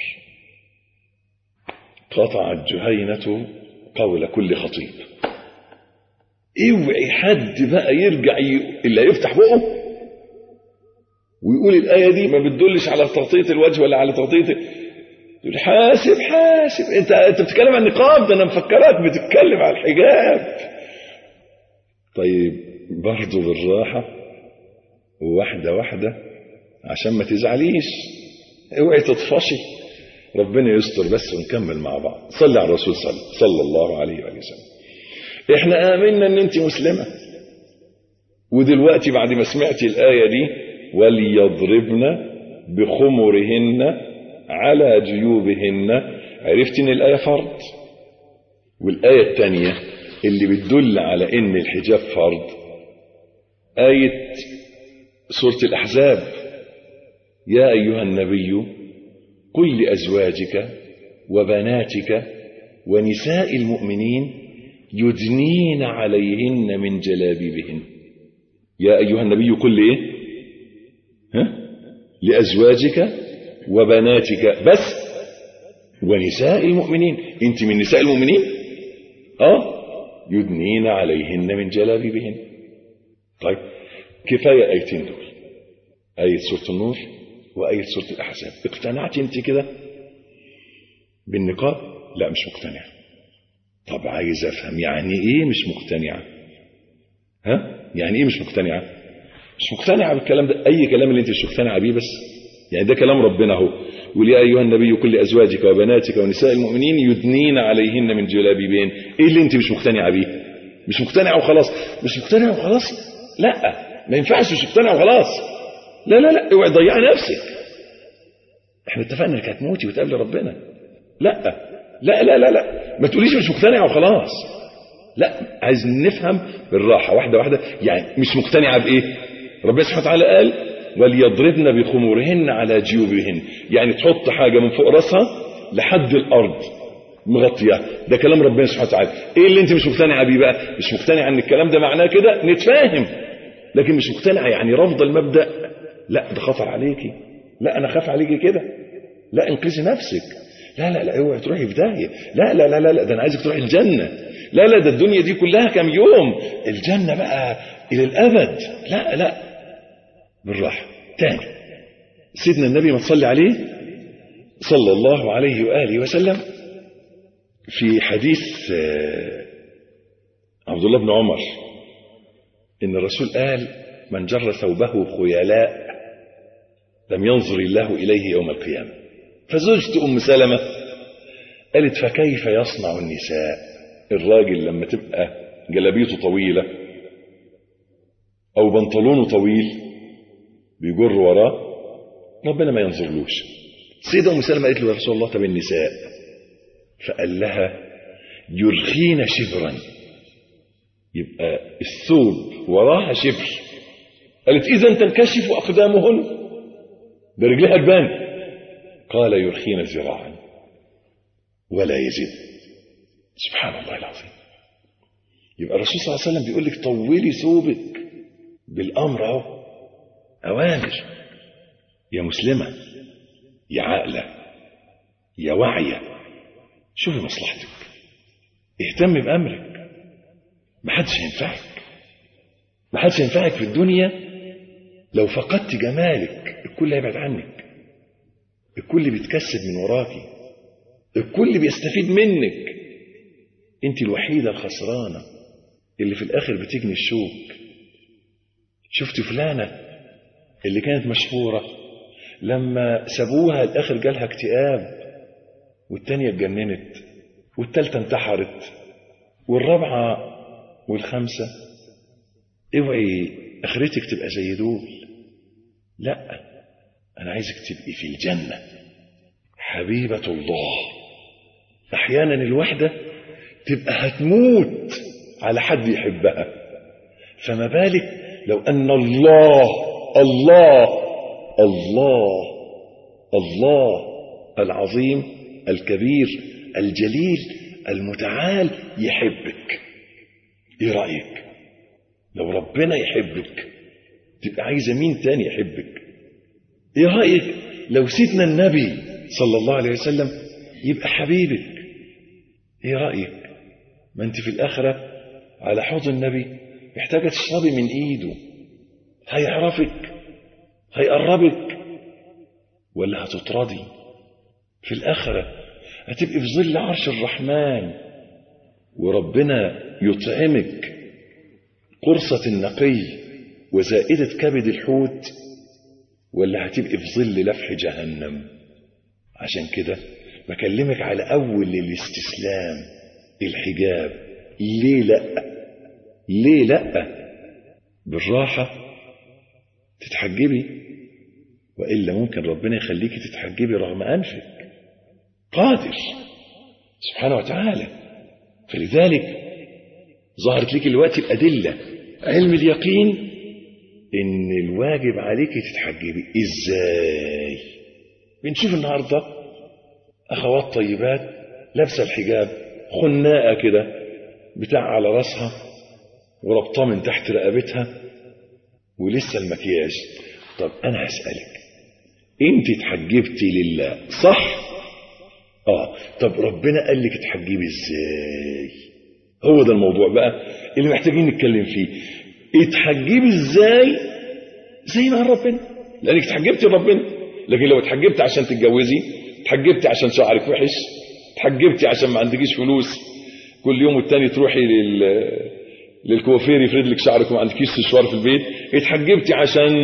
قطعت جهينة قول كل خطيب. اوعي حد بقى يرجع ي... اللي يفتح بقه ويقول الآية دي ما بتدلش على تغطية الوجه ولا على تغطية، تقول حاسب حاسب، انت انت بتتكلم عن النقاب، ده انا مفكرك بتتكلم عن الحجاب. طيب برضه بالراحة وواحدة واحدة عشان ما تزعليش، اوعي تطفشي، ربنا يستر بس ونكمل مع بعض. صلي على الرسول صلى, صلى الله عليه وآله وسلم. احنا آمنا ان انت مسلمة، ودلوقتي بعد ما سمعتي الآية دي وليضربن بخمرهن على جيوبهن، عرفت ان الآية فرض. والآية الثانية اللي بتدل على ان الحجاب فرض آية سورة الأحزاب، يا أيها النبي قل لأزواجك وبناتك ونساء المؤمنين يدنين عليهن من جلابيبهن. يا أيها النبي قل لإيه؟ ها؟ لأزواجك وبناتك بس، ونساء المؤمنين، انت من نساء المؤمنين اه يدنين عليهن من جلابيبهن. طيب كفاية آيتين دول، آية سورة النور وآية سورة الأحزاب. اقتنعت انت كده بالنقاب؟ لا مش مقتنع. طب عايز افهم يعني ايه مش مقتنعة؟ ها يعني ايه مش مقتنعة؟ مش مقتنعة بالكلام ده، اي كلام اللي انت مش مقتنعة بيه بس، يعني ده كلام ربنا اهو، يقول يا ايها النبي قل لازواجك وبناتك ونساء المؤمنين يدنين عليهن من جلابيبهن. ايه اللي انت مش مقتنعة بيه؟ مش مقتنعة وخلاص، مش مقتنعة وخلاص، لا ما ينفعش مش مقتنعة وخلاص، لا لا لا، اوعي تضيعي نفسك. احنا اتفقنا انك هتموتي وتقابلي ربنا. لا لا لا لا لا، ما تقوليش مش مقتنعة وخلاص، لا، عايز نفهم بالراحة واحدة واحدة. يعني مش مقتنعة بايه؟ ربنا سبحانه وتعالى قال وليضربن بخمورهن على جيوبهن، يعني تحط حاجة من فوق راسها لحد الارض مغطية، ده كلام ربنا سبحانه وتعالى. ايه اللي انت مش مقتنعة بيه بقى؟ مش مقتنعة ان الكلام ده معناه كده، نتفاهم، لكن مش مقتنعة يعني رفض المبدأ، لا ده خطر عليكي، لا انا خاف عليكي كده، لا انقذي نفسك، لا لا لا اوعي تروحي في داهيه، لا لا لا لا ده انا عايزك تروحي الجنه، لا لا ده الدنيا دي كلها كام يوم، الجنه بقى الى الابد، لا لا بالراحه. تاني سيدنا النبي ما تصلي عليه صلى الله عليه واله وسلم في حديث عبد الله بن عمر ان الرسول قال من جر ثوبه خيلاء لم ينظر الله اليه يوم القيامه. فزوجة أم سلمة قالت فكيف يصنع النساء؟ الراجل لما تبقى جلابيته طويلة او بنطلونه طويل بيجر وراه ربنا ما ينظرلوش. سيدة ام سلمة قالت له يا رسول الله طب النساء؟ فقال لها يرخين شبرا، يبقى الثوب وراها شبر. قالت اذا تنكشف اقدامهن، ده رجلها تبان. قال يرخين ذراعا ولا يزيد. سبحان الله العظيم. يبقى الرسول صلى الله عليه وسلم بيقول لك طولي ثوبك بالامر اهو، اوامر. يا مسلمه، يا عاقله، يا واعيه، شوفي مصلحتك، اهتمي بامرك. ما حدش هينفعك، ما حدش هينفعك في الدنيا. لو فقدت جمالك الكل هيبعد عنك، الكل بيتكسب من وراكي، الكل بيستفيد منك. انت الوحيدة الخسرانة اللي في الاخر بتجني الشوك. شفت فلانة اللي كانت مشهورة لما سابوها الاخر جالها اكتئاب، والتانية اتجننت، والتالتة انتحرت، والرابعة والخامسة. اوعي اخرتك تبقى زي دول. لا، انا عايزك تبقي في الجنة حبيبة الله. احيانا الوحدة تبقى هتموت على حد يحبها، فما بالك لو ان الله الله الله الله العظيم الكبير الجليل المتعال يحبك. ايه رأيك لو ربنا يحبك تبقى عايزة مين تاني يحبك؟ ايه رأيك لو سيدنا النبي صلى الله عليه وسلم يبقى حبيبك؟ ايه رأيك؟ ما انت في الآخرة على حوض النبي محتاجة تشربي من ايده. هيعرفك؟ هيقربك؟ ولا هتطردي؟ في الآخرة هتبقي في ظل عرش الرحمن وربنا يطعمك قرصة النقي وزائدة كبد الحوت، ولا هتبقي في ظل لفح جهنم؟ عشان كده بكلمك على أول الاستسلام، الحجاب. ليه لأ؟ ليه لأ؟ بالراحة تتحجبي، وإلا ممكن ربنا يخليكي تتحجبي رغم أنفك. قادر سبحانه وتعالى. فلذلك ظهرت لك الوقت الأدلة، علم اليقين إن الواجب عليكي تتحجبي. إزاي؟ بنشوف النهاردة أخوات طيبات لابسة الحجاب خناقة كده بتاع على راسها وربطة من تحت رقبتها ولسه المكياج. طب أنا هسألك، أنت اتحجبتي لله صح؟ آه. طب ربنا قال لك اتحجبي إزاي؟ هو ده الموضوع بقى اللي محتاجين نتكلم فيه. اتحجبي إزاي؟ زي ما قال ربنا، لأنك اتحجبتي لربنا. لكن لو اتحجبتي عشان تتجوزي، اتحجبتي عشان شعرك وحش، اتحجبتي عشان ما عندكيش فلوس، كل يوم والتاني تروحي لل للكوافير يفرد لك شعرك وما عندكيش سشوار في البيت، اتحجبتي عشان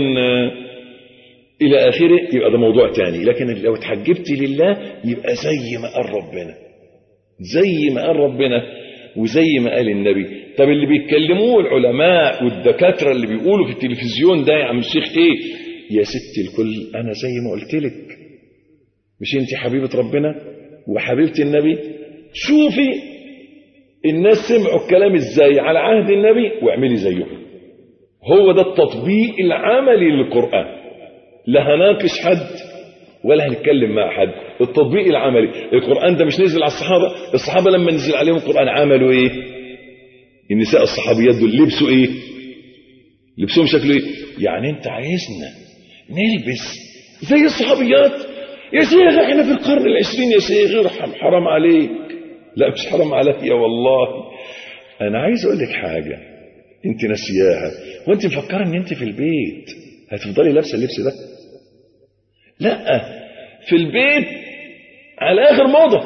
الى اخره، يبقى ده موضوع تاني. لكن لو اتحجبتي لله يبقى زي ما قال ربنا، زي ما قال ربنا وزي ما قال النبي. طب اللي بيتكلموه العلماء والدكاتره اللي بيقولوا في التلفزيون ده يا عم الشيخ ايه؟ يا ست الكل، انا زي ما قلت لك، مش انت حبيبه ربنا وحبيبه النبي؟ شوفي الناس سمعوا الكلام ازاي على عهد النبي واعملي زيهم. هو ده التطبيق العملي للقرآن. لا هناقش حد ولا هنتكلم مع حد، التطبيق العملي. القرآن ده مش نزل على الصحابة، الصحابة لما نزل عليهم القرآن عملوا ايه؟ النساء الصحابيات دول لبسوا ايه؟ لبسهم شكله ايه؟ يعني انت عايزنا نلبس زي الصحابيات؟ يا شيخ احنا في القرن العشرين يا شيخ، ارحم، حرام عليك. لا مش حرام عليا والله. انا عايز اقول لك حاجة انت نسياها، وانت مفكرة ان انت في البيت هتفضلي لابسه اللبس ده. لا، في البيت على اخر موضة،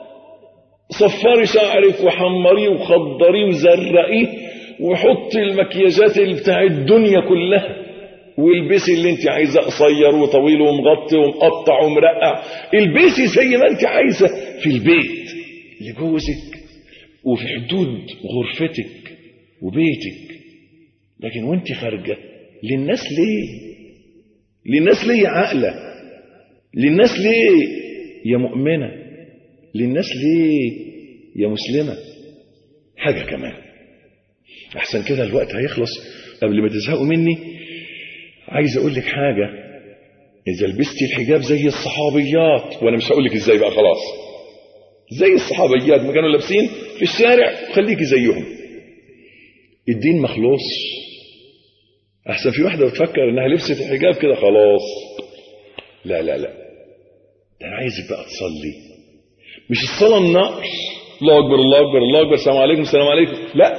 صفري شعرك وحمريه وخضريه وزرقيه وحطي المكياجات اللي بتاع الدنيا كلها، والبسي اللي انت عايزه، قصير وطويل ومغطي ومقطع ومرقع، البسي زي ما انت عايزه في البيت لجوزك وفي حدود غرفتك وبيتك. لكن وانت خارجة للناس ليه؟ للناس ليه يا عاقلة؟ للناس ليه يا مؤمنة؟ للناس ليه يا مسلمة؟ حاجة كمان احسن كده الوقت هيخلص قبل ما تزهقوا مني. عايز اقول لك حاجة، اذا لبستي الحجاب زي الصحابيات، وانا مش هقول لك ازاي بقى، خلاص زي الصحابيات ما كانوا لابسين في الشارع، خليكي زيهم. الدين مخلوص. احسن في واحدة بتفكر انها لبست الحجاب كده خلاص، لا لا لا، ده انا عايزك بقى تصلي. مش الصلاة النقش، الله اكبر الله اكبر الله اكبر السلام عليكم السلام عليكم، لا،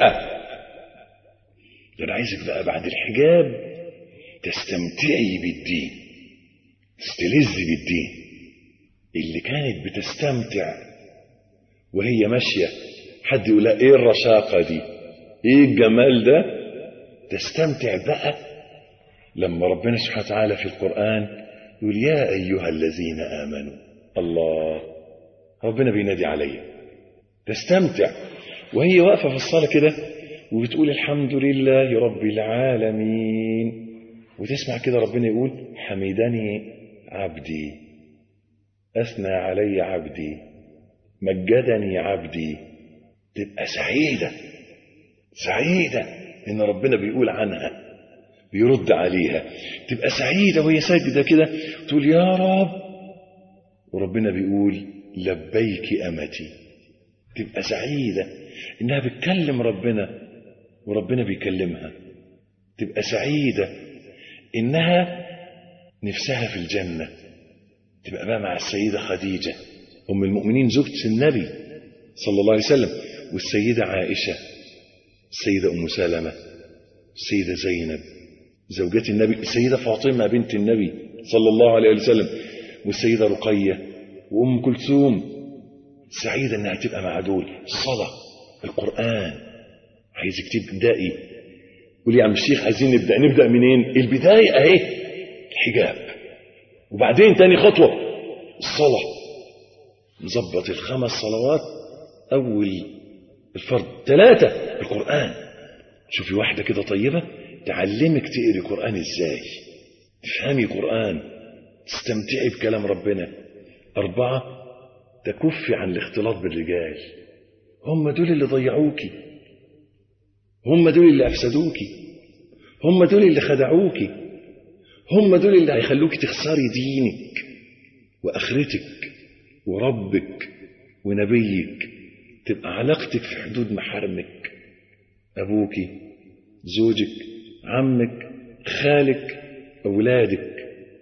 ده انا عايزك بقى بعد الحجاب تستمتعي بالدين، تستلذي بالدين. اللي كانت بتستمتع وهي ماشية حد يقول ايه الرشاقة دي، ايه الجمال ده، تستمتع بقى لما ربنا سبحانه وتعالى في القرآن يقول يا أيها الذين آمنوا. الله، ربنا بينادي عليا، تستمتع وهي واقفة في الصلاة كده وبتقول الحمد لله رب العالمين، وتسمع كده ربنا يقول حمدني عبدي، أثنى علي عبدي، مجدني عبدي. تبقى سعيدة سعيدة إن ربنا بيقول عنها، بيرد عليها. تبقى سعيدة وهي ساجدة كده تقول يا رب، وربنا بيقول لبيك أمتي. تبقى سعيدة إنها بتكلم ربنا وربنا بيكلمها. تبقى سعيدة إنها نفسها في الجنة، تبقى بقى مع السيدة خديجة أم المؤمنين زوجة النبي صلى الله عليه وسلم، والسيدة عائشة، السيدة أم سلمة، السيدة زينب زوجات النبي، السيدة فاطمة بنت النبي صلى الله عليه وسلم، والسيدة رقية وأم كلثوم. سعيدة إنها تبقى مع دول. الصلاة، القرآن. عايزك تبدأي. قولي يا عم الشيخ عايزين نبدأ، نبدأ منين؟ البداية أهي الحجاب، وبعدين تاني خطوة الصلاة. نظبط الخمس صلوات، أول الفرض، ثلاثة القرآن. شوفي واحدة كده طيبة تعلمك تقري قرآن ازاي، تفهمي قرآن، تستمتعي بكلام ربنا. أربعة تكفي عن الاختلاط بالرجال، هم دول اللي ضيعوكي، هم دول اللي أفسدوكي، هم دول اللي خدعوكي، هم دول اللي هيخلوكي تخسري دينك وآخرتك وربك ونبيك. تبقى علاقتك في حدود محارمك، أبوك، زوجك، عمك، خالك، أولادك،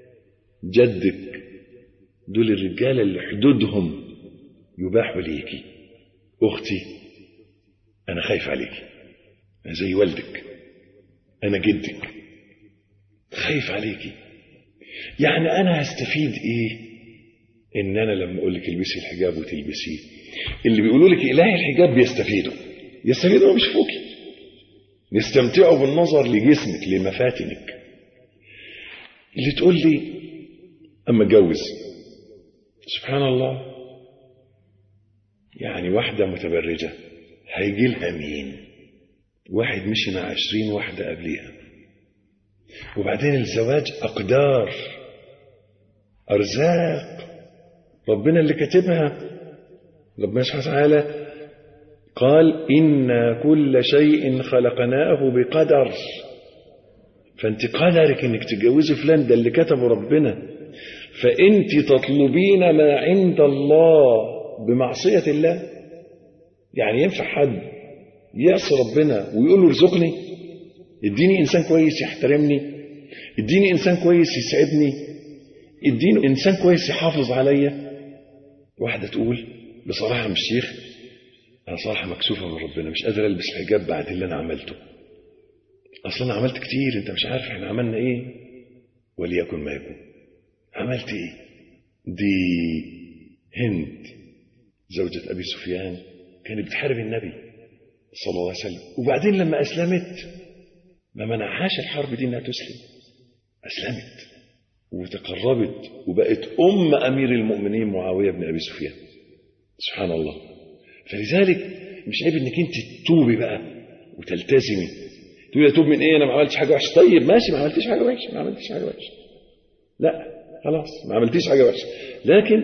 جدك. دول الرجال اللي حدودهم يباحوا ليكي. أختي أنا خايف عليكي، أنا زي والدك، أنا جدك، خايف عليكي. يعني أنا هستفيد إيه إن أنا لما أقول لك البسي الحجاب وتلبسيه؟ اللي بيقولوا لك إله الحجاب بيستفيدوا، يستفيدوا ما بيشوفوكي، يستمتعوا بالنظر لجسمك لمفاتنك. اللي تقول لي أما اتجوز، سبحان الله، يعني واحدة متبرجة هيجي لها مين؟ واحد مشي مع عشرين واحدة قبليها. وبعدين الزواج أقدار، أرزاق ربنا اللي كاتبها. ربنا سبحانه وتعالى قال إن كل شيء خلقناه بقدر. فأنت قدرك إنك تتجوزي فلان، ده اللي كتبه ربنا. فأنت تطلبين ما عند الله بمعصية الله. يعني ينفع حد يعصي ربنا ويقول له ارزقني، اديني إنسان كويس يحترمني، اديني إنسان كويس يسعدني، اديني إنسان كويس يحافظ عليا؟ واحدة تقول بصراحة مش شيخ، أنا صراحة مكسوفة من ربنا، مش قادر ألبس الحجاب بعد اللي أنا عملته. أصلا أنا عملت كتير، أنت مش عارف إحنا عملنا إيه. وليكن ما يكون. عملت إيه؟ دي هند زوجة أبي سفيان كانت بتحارب النبي صلى الله عليه وسلم، وبعدين لما أسلمت ما منعهاش الحرب دي إنها تسلم، أسلمت وتقربت وبقت أم أمير المؤمنين معاوية بن أبي سفيان. سبحان الله. فلذلك مش عيب إنك أنت تتوبي بقى وتلتزمي، تقول اتوب من ايه؟ انا ما عملتش حاجه وحشه. طيب ماشي، ما عملتيش حاجه وحشه، ما عملتيش حاجه وحشه، لا خلاص ما عملتيش حاجه وحشه، لكن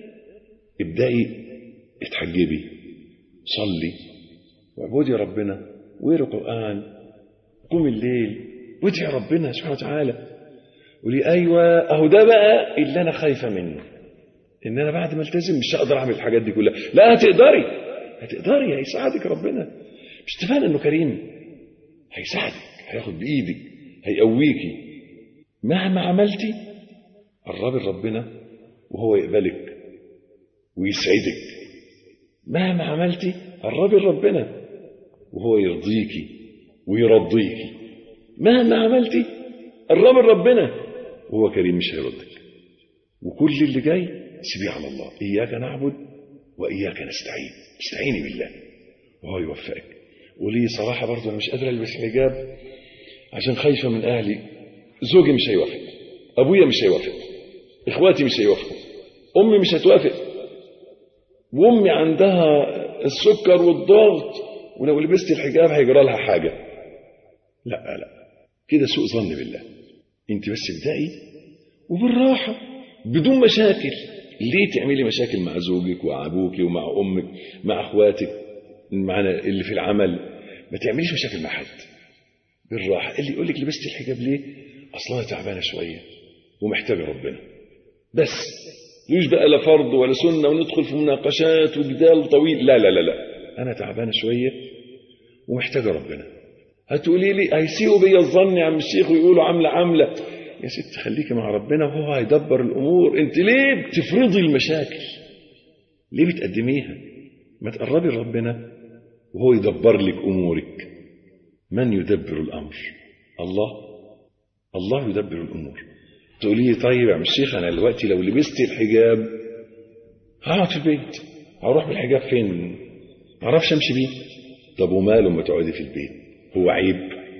ابدأي اتحجبي، صلي واعبدي ربنا واقري قرآن، قومي الليل وادعي ربنا سبحانه وتعالى. قولي ايوه اهو ده بقى اللي انا خايفه منه، ان انا بعد ما التزم مش هقدر اعمل الحاجات دي كلها. لا هتقدري، هتقدري، هيساعدك ربنا. مش اتفقنا انه كريم؟ هيساعدك، هياخد بايدك، هيقويكي. مهما عملتي قربي لربنا وهو يقبلك ويسعدك. مهما عملتي قربي لربنا وهو يرضيكي ويرضيكي. مهما عملتي قربي لربنا وهو كريم مش هيردك. وكل اللي جاي سيبيه على الله. إياك نعبد وإياك نستعين. استعيني بالله وهو يوفقك. ولي صراحة برضه أنا مش قادر ألبس حجاب عشان خايفة من أهلي. زوجي مش هيوافق، أبويا مش هيوافق، إخواتي مش هيوافقوا، أمي مش هتوافق، وأمي عندها السكر والضغط ولو لبست الحجاب هيجرى لها حاجة. لا لا، كده سوء ظن بالله. انت بس ابدأي وبالراحة بدون مشاكل. ليه تعملي مشاكل مع زوجك ومع ابوك ومع امك مع اخواتك معنا اللي في العمل؟ ما تعمليش مشاكل مع حد. بالراحة. اللي يقول لك لبست الحجاب ليه؟ اصلا تعبانة شوية ومحتاجة ربنا بس. ليش بقى لا فرض ولا سنة وندخل في مناقشات وجدال طويل. لا لا لا لا، انا تعبانة شوية ومحتاجة ربنا. هتقولي لي هيسيئوا بيا الظن يا عم الشيخ ويقولوا عاملة عاملة. يا ست خليكي مع ربنا وهو هيدبر الأمور. انت ليه بتفرضي المشاكل؟ ليه بتقدميها؟ ما تقربي لربنا وهو يدبر لك أمورك. من يدبر الأمر؟ الله. الله يدبر الأمور. تقولي لي طيب يا عم الشيخ أنا دلوقتي لو لبست الحجاب هقعد في البيت، هروح بالحجاب فين؟ ما اعرفش امشي بيه. طب وماله ما تقعدي في البيت؟ هو عيب؟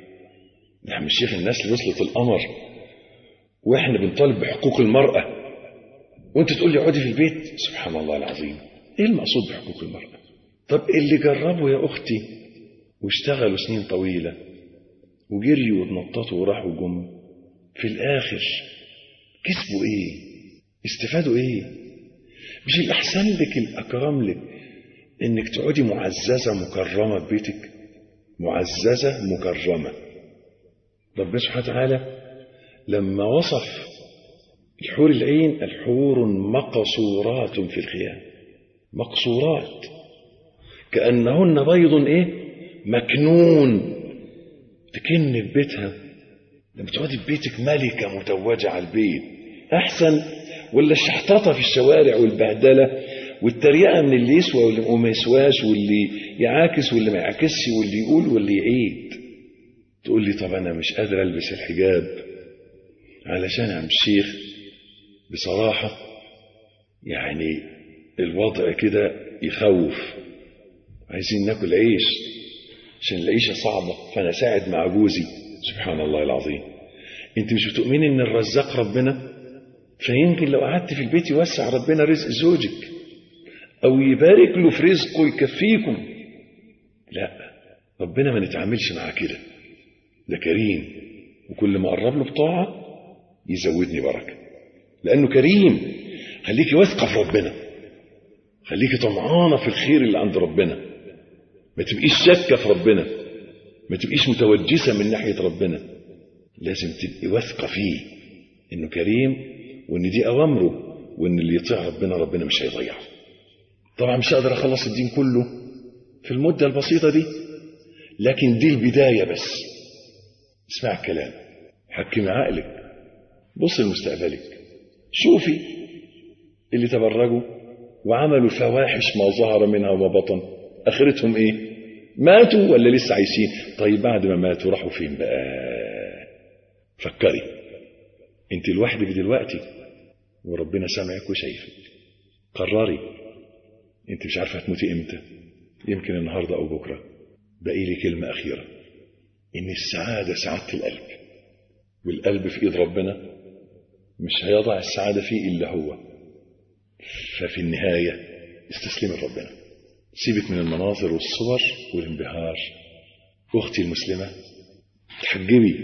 يا عم الشيخ الناس اللي وصلت القمر واحنا بنطالب بحقوق المرأة وانت تقول لي اقعدي في البيت. سبحان الله العظيم، ايه المقصود بحقوق المرأة؟ طب اللي جربوا يا اختي واشتغلوا سنين طويلة وجريوا واتنططوا وراحوا جم، في الاخر كسبوا ايه؟ استفادوا ايه؟ مش الاحسن لك الاكرم لك انك تقعدي معززة مكرمة في بيتك؟ معززة مكرمة. ربنا سبحانه وتعالى لما وصف الحور العين الحور مقصورات في الخيام، مقصورات كأنهن بيض ايه مكنون. تكن في بيتها. لما تقعدي في بيتك ملكة متوجة على البيت احسن ولا الشحططة في الشوارع والبهدلة والتريقة من اللي يسوى واللي ما يسواش واللي يعاكس واللي ما يعاكسش واللي يقول واللي يعيد؟ تقول لي طب انا مش قادر البس الحجاب علشان يا عم الشيخ بصراحة يعني الوضع كده يخوف، عايزين ناكل عيش عشان العيشة صعبة فانا ساعد مع جوزي. سبحان الله العظيم. انت مش بتؤمني ان الرزاق ربنا؟ فيمكن لو قعدت في البيت يوسع ربنا رزق زوجك او يبارك له في رزقه يكفيكم. لا، ربنا ما نتعاملش معاه كده. ده كريم وكل ما قرب له بطاعة يزودني بركة لأنه كريم. خليكي واثقة في ربنا، خليكي طمعانة في الخير اللي عند ربنا، ما تبقيش شاكة في ربنا، ما تبقيش متوجسة من ناحية ربنا. لازم تبقي واثقة فيه إنه كريم وإن دي أوامره وإن اللي يطيع ربنا ربنا مش هيضيعه. طبعا مش هقدر أخلص الدين كله في المدة البسيطة دي، لكن دي البداية بس. اسمع الكلام، حكمي عقلك، بص لمستقبلك، شوفي اللي تبرجوا وعملوا فواحش ما ظهر منها وما بطن اخرتهم ايه؟ ماتوا ولا لسه عايشين؟ طيب بعد ما ماتوا راحوا فين بقى؟ فكري. انت لوحدك دلوقتي وربنا سامعك وشايفك. قرري. انت مش عارفه هتموتي امتى، يمكن النهارده او بكره. باقي لي كلمه اخيره، ان السعاده سعاده القلب، والقلب في ايد ربنا مش هيضع السعاده فيه الا هو. ففي النهايه استسلمي لربنا، سيبك من المناظر والصور والانبهار. اختي المسلمه تحجبي،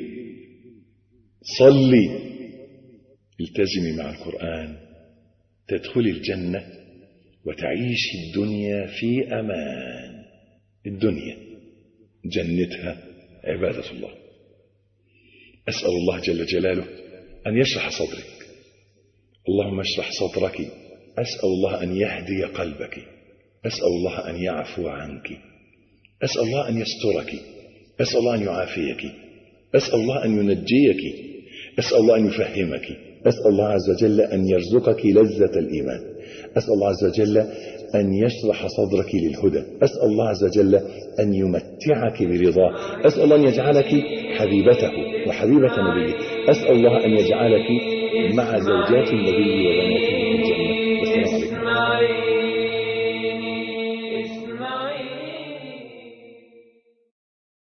صلي، التزمي مع القرآن، تدخلي الجنة وتعيشي الدنيا في أمان. الدنيا جنتها عبادة الله. أسأل الله جل جلاله أن يشرح صدرك. اللهم اشرح صدرك. أسأل الله أن يهدي قلبك. أسأل الله أن يعفو عنك. أسأل الله أن يسترك. أسأل الله أن يعافيك. أسأل الله أن ينجيك. أسأل الله أن يفهمك. أسأل الله عز وجل أن يرزقك لذة الإيمان. أسأل الله عز وجل أن يشرح صدرك للهدى. أسأل الله عز وجل أن يمتعك برضاه. أسأل الله أن يجعلك حبيبته وحبيبة نبيه. أسأل الله أن يجعلك مع زوجات النبي وبناته